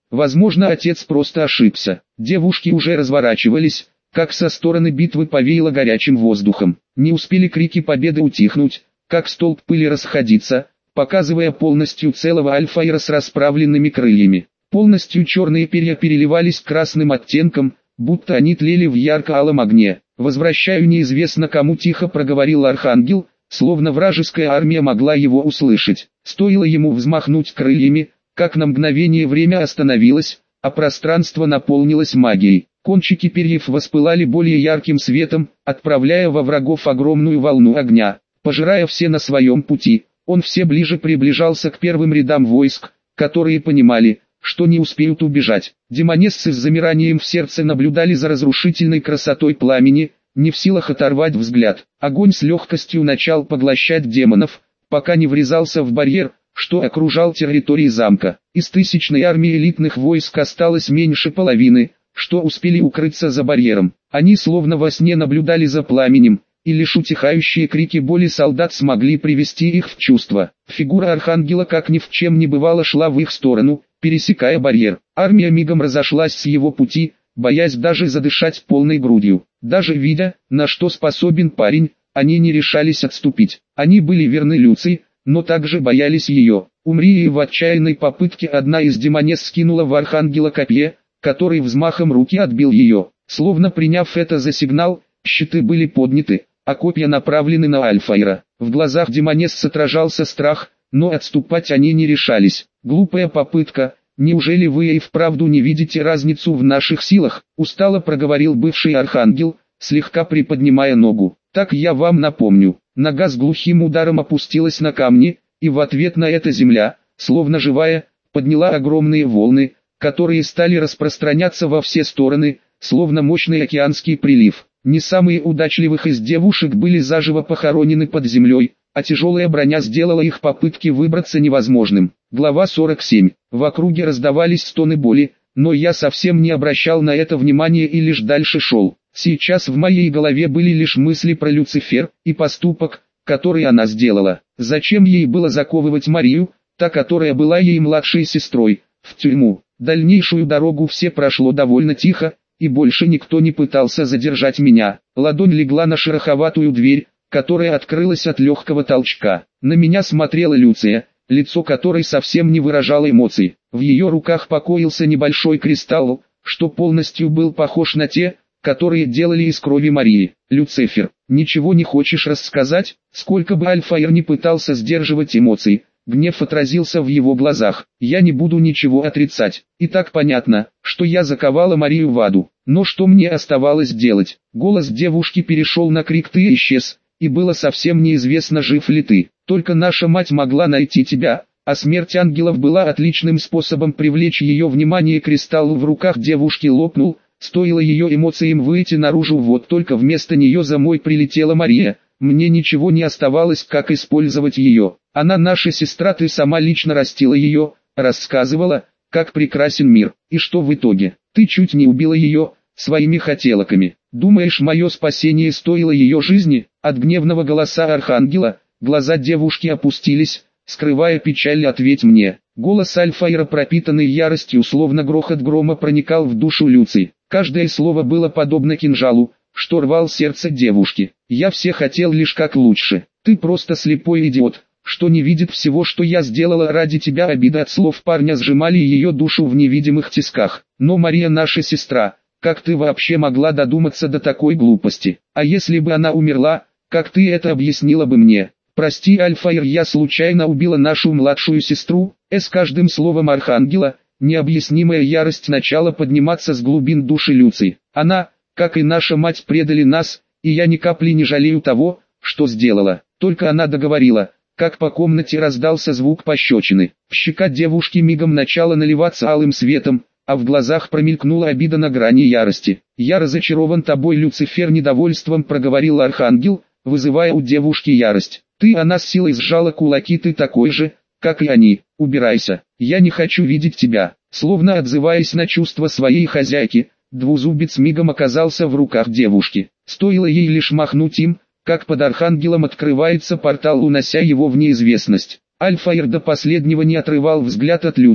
Возможно, отец просто ошибся. Девушки уже разворачивались, как со стороны битвы повеяло горячим воздухом. Не успели крики победы утихнуть, как столб пыли расходиться, показывая полностью целого Альфаира с расправленными крыльями. Полностью черные перья переливались красным оттенком, будто они тлели в ярко-алом огне. «Возвращаю неизвестно кому», — тихо проговорил Архангел, словно вражеская армия могла его услышать. Стоило ему взмахнуть крыльями, как на мгновение время остановилось, а пространство наполнилось магией. Кончики перьев воспылали более ярким светом, отправляя во врагов огромную волну огня. Пожирая все на своем пути, он все ближе приближался к первым рядам войск, которые понимали, что не успеют убежать. Демонессы с замиранием в сердце наблюдали за разрушительной красотой пламени, не в силах оторвать взгляд. Огонь с легкостью начал поглощать демонов, пока не врезался в барьер, что окружал территории замка. Из тысячной армии элитных войск осталось меньше половины, что успели укрыться за барьером. Они словно во сне наблюдали за пламенем, и лишь утихающие крики боли солдат смогли привести их в чувство. Фигура Архангела как ни в чем не бывало шла в их сторону, пересекая барьер. Армия мигом разошлась с его пути, боясь даже задышать полной грудью. Даже видя, на что способен парень, они не решались отступить. Они были верны Люции, но также боялись ее. Умри, и в отчаянной попытке одна из демонесс скинула в Архангела копье, который взмахом руки отбил ее. Словно приняв это за сигнал, щиты были подняты, а копья направлены на Альфаира. В глазах демонесс отражался страх, но отступать они не решались. «Глупая попытка, неужели вы и вправду не видите разницу в наших силах?» — устало проговорил бывший Архангел, слегка приподнимая ногу. «Так я вам напомню». Нога с глухим ударом опустилась на камни, и в ответ на это земля, словно живая, подняла огромные волны, которые стали распространяться во все стороны, словно мощный океанский прилив. Не самые удачливых из девушек были заживо похоронены под землей, а тяжелая броня сделала их попытки выбраться невозможным. Глава 47. В округе раздавались стоны боли, но я совсем не обращал на это внимания и лишь дальше шел. Сейчас в моей голове были лишь мысли про Люцифер и поступок, который она сделала. Зачем ей было заковывать Марию, та, которая была ей младшей сестрой, в тюрьму? Дальнейшую дорогу все прошло довольно тихо, и больше никто не пытался задержать меня. Ладонь легла на шероховатую дверь, которая открылась от легкого толчка. На меня смотрела Люция, лицо которой совсем не выражало эмоций. В ее руках покоился небольшой кристалл, что полностью был похож на те, которые делали из крови Марии. «Люцифер, ничего не хочешь рассказать?» Сколько бы Альфаир не пытался сдерживать эмоций, гнев отразился в его глазах. «Я не буду ничего отрицать. И так понятно, что я заковала Марию в аду. Но что мне оставалось делать?» Голос девушки перешел на крик «ты» исчез, и было совсем неизвестно, жив ли ты. «Только наша мать могла найти тебя», а смерть ангелов была отличным способом привлечь ее внимание. Кристалл в руках девушки лопнул, стоило ее эмоциям выйти наружу. Вот только вместо нее за мной прилетела Мария. Мне ничего не оставалось, как использовать ее. Она наша сестра, ты сама лично растила ее, рассказывала, как прекрасен мир. И что в итоге? Ты чуть не убила ее своими хотелками. Думаешь, мое спасение стоило ее жизни? От гневного голоса Архангела глаза девушки опустились, скрывая печаль. «Ответь мне». Голос Альфаира, пропитанный яростью, словно грохот грома, проникал в душу Люции. Каждое слово было подобно кинжалу, что рвал сердце девушки. «Я все хотел лишь как лучше. Ты просто слепой идиот, что не видит всего, что я сделала ради тебя». Обида от слов парня сжимали ее душу в невидимых тисках. «Но Мария наша сестра, как ты вообще могла додуматься до такой глупости? А если бы она умерла, как ты это объяснила бы мне?» «Прости, Альфаир, я случайно убила нашу младшую сестру». С каждым словом Архангела, необъяснимая ярость начала подниматься с глубин души Люции. «Она, как и наша мать, предали нас, и я ни капли не жалею того, что сделала». Только она договорила, как по комнате раздался звук пощечины. Щека девушки мигом начала наливаться алым светом, а в глазах промелькнула обида на грани ярости. «Я разочарован тобой, Люцифер», — недовольством проговорил Архангел, вызывая у девушки ярость. Она с силой сжала кулаки. «Ты такой же, как и они. Убирайся, я не хочу видеть тебя». Словно отзываясь на чувства своей хозяйки, двузубец мигом оказался в руках девушки. Стоило ей лишь махнуть им, как под Архангелом открывается портал, унося его в неизвестность. Альфаир до последнего не отрывал взгляд от Люции,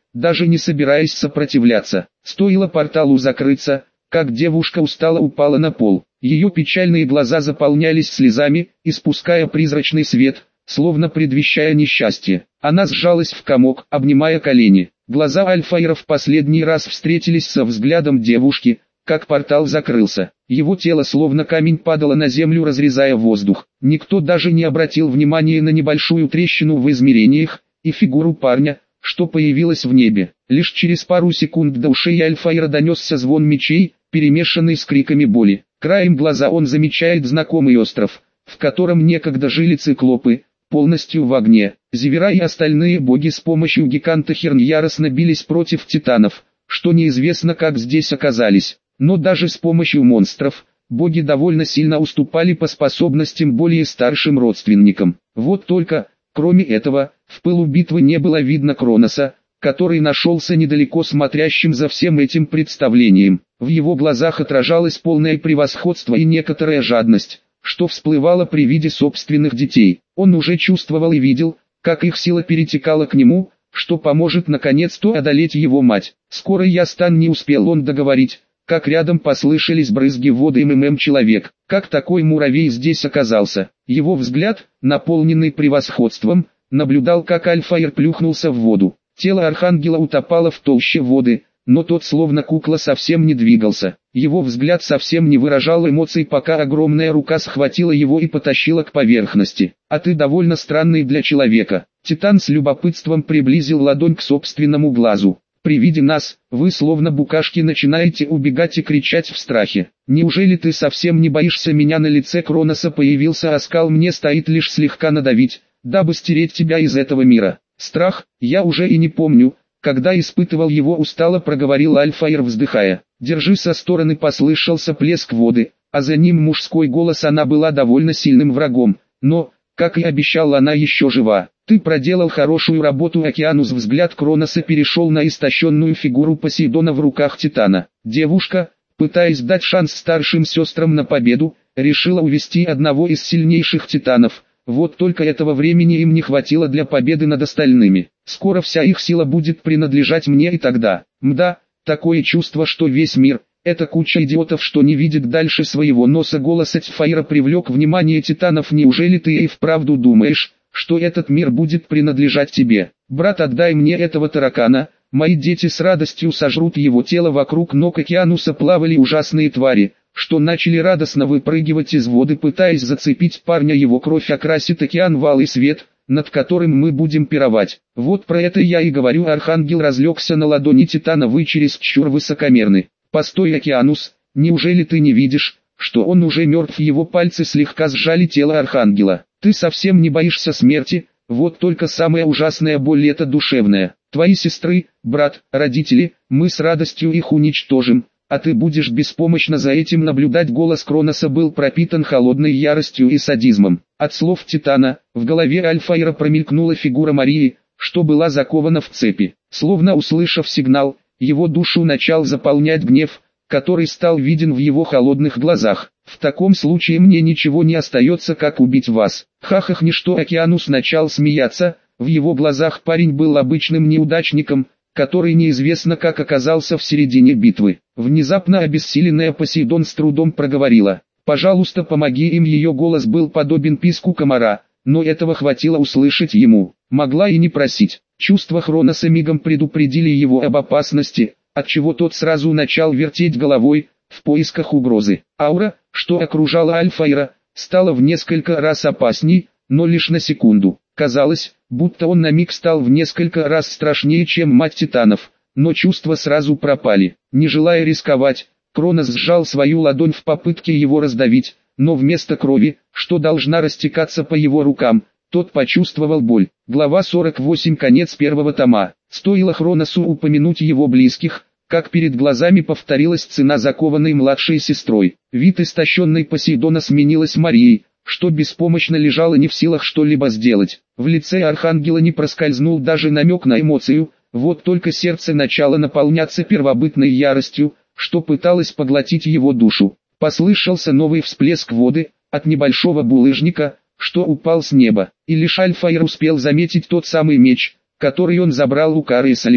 даже не собираясь сопротивляться. Стоило порталу закрыться, как девушка устало упала на пол. Ее печальные глаза заполнялись слезами, испуская призрачный свет, словно предвещая несчастье. Она сжалась в комок, обнимая колени. Глаза Альфаира в последний раз встретились со взглядом девушки, как портал закрылся. Его тело словно камень падало на землю, разрезая воздух. Никто даже не обратил внимания на небольшую трещину в измерениях и фигуру парня, что появилась в небе. Лишь через пару секунд до ушей Альфаира донесся звон мечей, перемешанный с криками боли. Краем глаза он замечает знакомый остров, в котором некогда жили циклопы, полностью в огне. Зевера и остальные боги с помощью гиганта Херн яростно бились против титанов, что неизвестно как здесь оказались. Но даже с помощью монстров, боги довольно сильно уступали по способностям более старшим родственникам. Вот только, кроме этого, в пылу битвы не было видно Кроноса, который нашелся недалеко смотрящим за всем этим представлением. В его глазах отражалось полное превосходство и некоторая жадность, что всплывало при виде собственных детей. Он уже чувствовал и видел, как их сила перетекала к нему, что поможет наконец-то одолеть его мать. «Скоро я стану», не успел он договорить, как рядом послышались брызги воды. Человек, как такой муравей здесь оказался? Его взгляд, наполненный превосходством, наблюдал, как Альфаир плюхнулся в воду. Тело архангела утопало в толще воды, но тот словно кукла совсем не двигался. Его взгляд совсем не выражал эмоций, пока огромная рука схватила его и потащила к поверхности. «А ты довольно странный для человека». Титан с любопытством приблизил ладонь к собственному глазу. «При виде нас, вы словно букашки начинаете убегать и кричать в страхе. Неужели ты совсем не боишься меня?» На лице Кроноса появился оскал. «Мне стоит лишь слегка надавить, дабы стереть тебя из этого мира». «Страх, я уже и не помню, когда испытывал его», устало проговорил Альфаир, вздыхая. «Держи». Со стороны послышался плеск воды, а за ним мужской голос. Она была довольно сильным врагом, но, как и обещала, она еще жива. «Ты проделал хорошую работу». Океанус. Взгляд Кроноса перешел на истощенную фигуру Посейдона в руках Титана. Девушка, пытаясь дать шанс старшим сестрам на победу, решила увести одного из сильнейших титанов. Вот только этого времени им не хватило для победы над остальными. Скоро вся их сила будет принадлежать мне, и тогда, мда, такое чувство, что весь мир — это куча идиотов, что не видит дальше своего носа. Голос Альфаира привлек внимание титанов. «Неужели ты и вправду думаешь, что этот мир будет принадлежать тебе? Брат, отдай мне этого таракана, мои дети с радостью сожрут его тело». Вокруг ног Океануса плавали ужасные твари, что начали радостно выпрыгивать из воды, пытаясь зацепить парня. «Его кровь окрасит океан в алый свет, над которым мы будем пировать». «Вот про это я и говорю». Архангел разлегся на ладони Титана. «Вы чересчур высокомерны». «Постой, Океанус, неужели ты не видишь, что он уже мертв?» Его пальцы слегка сжали тело Архангела. «Ты совсем не боишься смерти? Вот только самая ужасная боль — это душевная. Твои сестры, брат, родители, мы с радостью их уничтожим, а ты будешь беспомощно за этим наблюдать». Голос Кроноса был пропитан холодной яростью и садизмом. От слов Титана, в голове Альфаира промелькнула фигура Марии, что была закована в цепи. Словно услышав сигнал, его душу начал заполнять гнев, который стал виден в его холодных глазах. «В таком случае мне ничего не остается, как убить вас». «Ха-ха-ха!» Что Океанус начал смеяться, в его глазах парень был обычным неудачником, который неизвестно как оказался в середине битвы. Внезапно обессиленная Посейдон с трудом проговорила: «Пожалуйста, помоги им». Ее голос был подобен писку комара, но этого хватило услышать ему. Могла и не просить. Чувства Хроноса мигом предупредили его об опасности, отчего тот сразу начал вертеть головой, в поисках угрозы. Аура, что окружала Альфаира, стала в несколько раз опасней, но лишь на секунду. Казалось, будто он на миг стал в несколько раз страшнее, чем мать титанов, но чувства сразу пропали. Не желая рисковать, Кронос сжал свою ладонь в попытке его раздавить, но вместо крови, что должна растекаться по его рукам, тот почувствовал боль. Глава 48. Конец первого тома. Стоило Хроносу упомянуть его близких, как перед глазами повторилась цена закованной младшей сестрой. Вид истощенной Посейдона сменилась Марией, что беспомощно лежала, не в силах что-либо сделать. В лице Архангела не проскользнул даже намек на эмоцию, вот только сердце начало наполняться первобытной яростью, что пыталось поглотить его душу. Послышался новый всплеск воды, от небольшого булыжника, что упал с неба, и лишь Альфаир успел заметить тот самый меч, который он забрал у Кары Салибрис.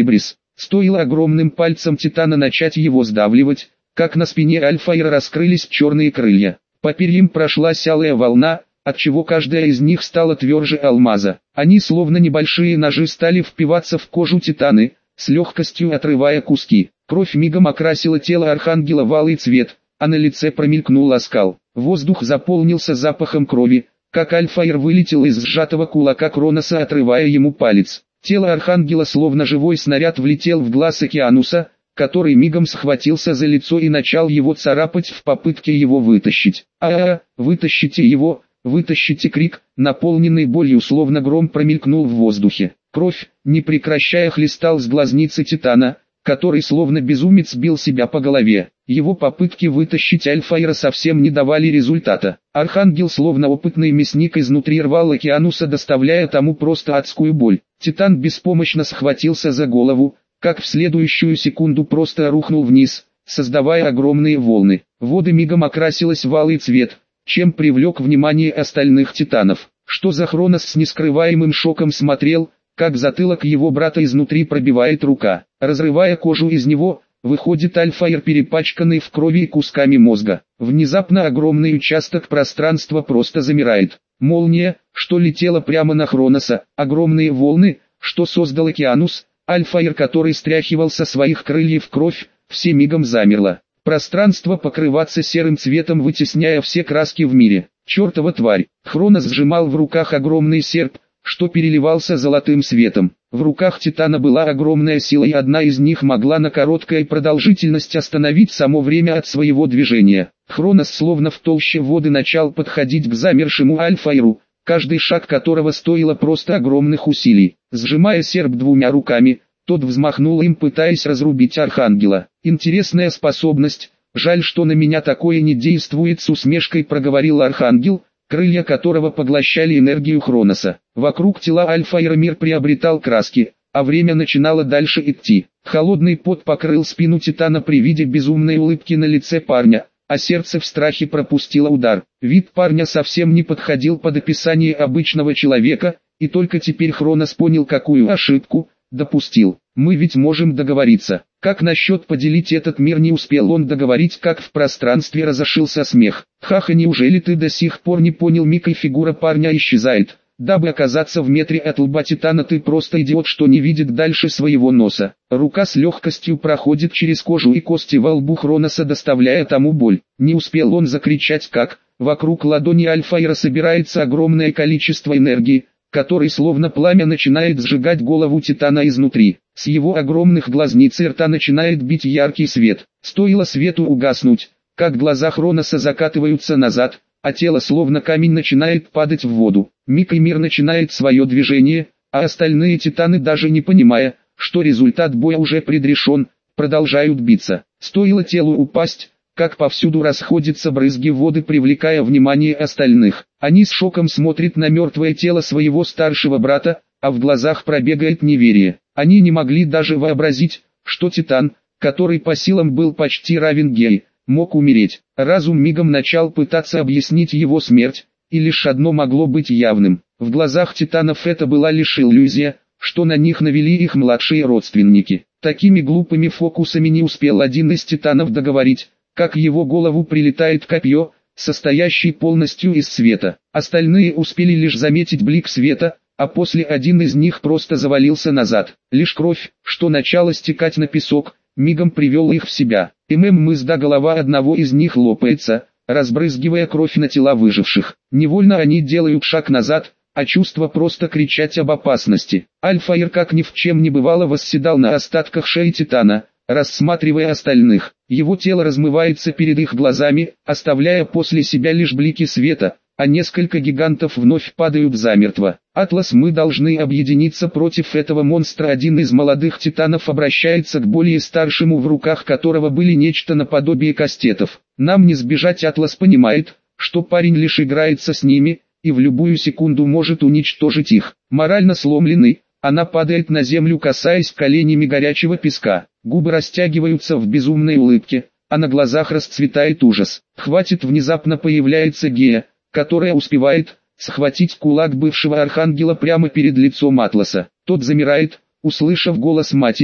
Стоило огромным пальцем Титана начать его сдавливать, как на спине Альфаира раскрылись черные крылья. По перьям прошлась алая волна, отчего каждая из них стала тверже алмаза. Они словно небольшие ножи стали впиваться в кожу Титаны, с легкостью отрывая куски. Кровь мигом окрасила тело Архангела в алый цвет, а на лице промелькнул оскал. Воздух заполнился запахом крови, как Альфаир вылетел из сжатого кулака Кроноса, отрывая ему палец. Тело Архангела словно живой снаряд влетел в глаз Океануса, который мигом схватился за лицо и начал его царапать в попытке его вытащить. Вытащите его, вытащите!» Крик, наполненный болью, словно гром, промелькнул в воздухе. Кровь, не прекращая, хлестал с глазницы Титана, который словно безумец бил себя по голове. Его попытки вытащить Альфаира совсем не давали результата. Архангел, словно опытный мясник, изнутри рвал Океануса, доставляя тому просто адскую боль. Титан беспомощно схватился за голову, как в следующую секунду просто рухнул вниз, создавая огромные волны. Вода мигом окрасилась в алый цвет, чем привлек внимание остальных титанов. Что за Хронос с нескрываемым шоком смотрел, как затылок его брата изнутри пробивает рука. Разрывая кожу из него, выходит Альфаир, перепачканный в крови и кусками мозга. Внезапно огромный участок пространства просто замирает. Молния, что летела прямо на Хроноса, огромные волны, что создал Океанус, Альфаир, который стряхивал со своих крыльев кровь, все мигом замерло. Пространство покрываться серым цветом, вытесняя все краски в мире. Чертова тварь! Хронос сжимал в руках огромный серп, что переливался золотым светом. В руках Титана была огромная сила, и одна из них могла на короткой продолжительность остановить само время от своего движения. Хронос, словно в толще воды, начал подходить к замершему Альфаиру, каждый шаг которого стоило просто огромных усилий. Сжимая серп двумя руками, тот взмахнул им, пытаясь разрубить Архангела. «Интересная способность, жаль, что на меня такое не действует», — с усмешкой проговорил Архангел, крылья которого поглощали энергию Хроноса. Вокруг тела Альфаира мир приобретал краски, а время начинало дальше идти. Холодный пот покрыл спину Титана при виде безумной улыбки на лице парня, а сердце в страхе пропустило удар. Вид парня совсем не подходил под описание обычного человека, и только теперь Хронос понял, какую ошибку допустил. «Мы ведь можем договориться. Как насчет поделить этот мир?» Не успел он договорить, как в пространстве разошелся смех. «Ха-ха, неужели ты до сих пор не понял?» Миг, и фигура парня исчезает. Дабы оказаться в метре от лба Титана, ты просто идиот, что не видит дальше своего носа. Рука с легкостью проходит через кожу и кости во лбу Хроноса, доставляя тому боль. Не успел он закричать, как вокруг ладони Альфаира собирается огромное количество энергии, который словно пламя начинает сжигать голову Титана изнутри. С его огромных глазниц и рта начинает бить яркий свет. Стоило свету угаснуть, как глаза Хроноса закатываются назад, а тело словно камень начинает падать в воду. Миг, и мир начинает свое движение, а остальные титаны, даже не понимая, что результат боя уже предрешен, продолжают биться. Стоило телу упасть, как повсюду расходятся брызги воды, привлекая внимание остальных. Они с шоком смотрят на мертвое тело своего старшего брата, а в глазах пробегает неверие. Они не могли даже вообразить, что Титан, который по силам был почти равен Геи, мог умереть. Разум мигом начал пытаться объяснить его смерть, и лишь одно могло быть явным. В глазах титанов это была лишь иллюзия, что на них навели их младшие родственники. Такими глупыми фокусами не успел один из титанов договорить, как в его голову прилетает копье, состоящее полностью из света. Остальные успели лишь заметить блик света, а после один из них просто завалился назад. Лишь кровь, что начала стекать на песок, мигом привел их в себя. Мызда, голова одного из них лопается, разбрызгивая кровь на тела выживших. Невольно они делают шаг назад, а чувство просто кричать об опасности. Альфаир, как ни в чем не бывало, восседал на остатках шеи Титана, рассматривая остальных. Его тело размывается перед их глазами, оставляя после себя лишь блики света, а несколько гигантов вновь падают замертво. «Атлас, мы должны объединиться против этого монстра». Один из молодых титанов обращается к более старшему, в руках которого были нечто наподобие кастетов. «Нам не сбежать». Атлас понимает, что парень лишь играется с ними, и в любую секунду может уничтожить их. Морально сломленный, она падает на землю, касаясь коленями горячего песка. Губы растягиваются в безумной улыбке, а на глазах расцветает ужас. «Хватит!» Внезапно появляется Гея, которая успевает схватить кулак бывшего архангела прямо перед лицом Атласа. Тот замирает, услышав голос матери,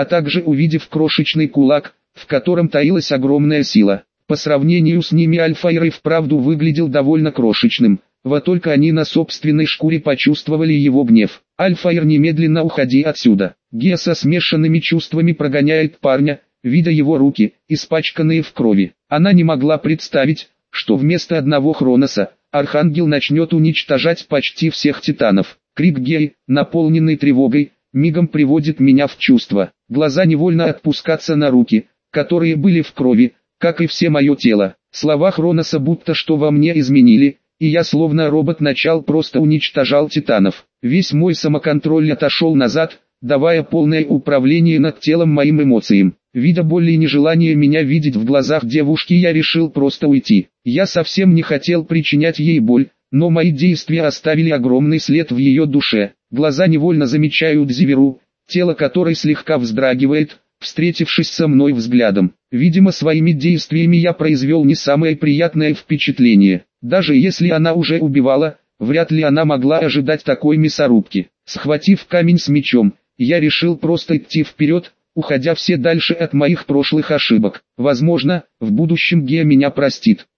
а также увидев крошечный кулак, в котором таилась огромная сила. По сравнению с ними Альфаир и вправду выглядел довольно крошечным, вот только они на собственной шкуре почувствовали его гнев. Альфаир, немедленно уходи отсюда. Гея со смешанными чувствами прогоняет парня, видя его руки, испачканные в крови. Она не могла представить, что вместо одного Хроноса, Архангел начнет уничтожать почти всех титанов. Крик Геи, наполненный тревогой, мигом приводит меня в чувство. Глаза невольно отпускаться на руки, которые были в крови, как и все мое тело. Слова Хроноса будто что во мне изменили, и я словно робот начал просто уничтожал титанов. Весь мой самоконтроль отошел назад, давая полное управление над телом моим эмоциям. Видя боль и нежелание меня видеть в глазах девушки, я решил просто уйти. Я совсем не хотел причинять ей боль, но мои действия оставили огромный след в ее душе. Глаза невольно замечают Зиверу, тело которой слегка вздрагивает, встретившись со мной взглядом. Видимо, своими действиями я произвел не самое приятное впечатление. Даже если она уже убивала, вряд ли она могла ожидать такой мясорубки. Схватив камень с мечом, я решил просто идти вперед, уходя все дальше от моих прошлых ошибок. Возможно, в будущем Гея меня простит.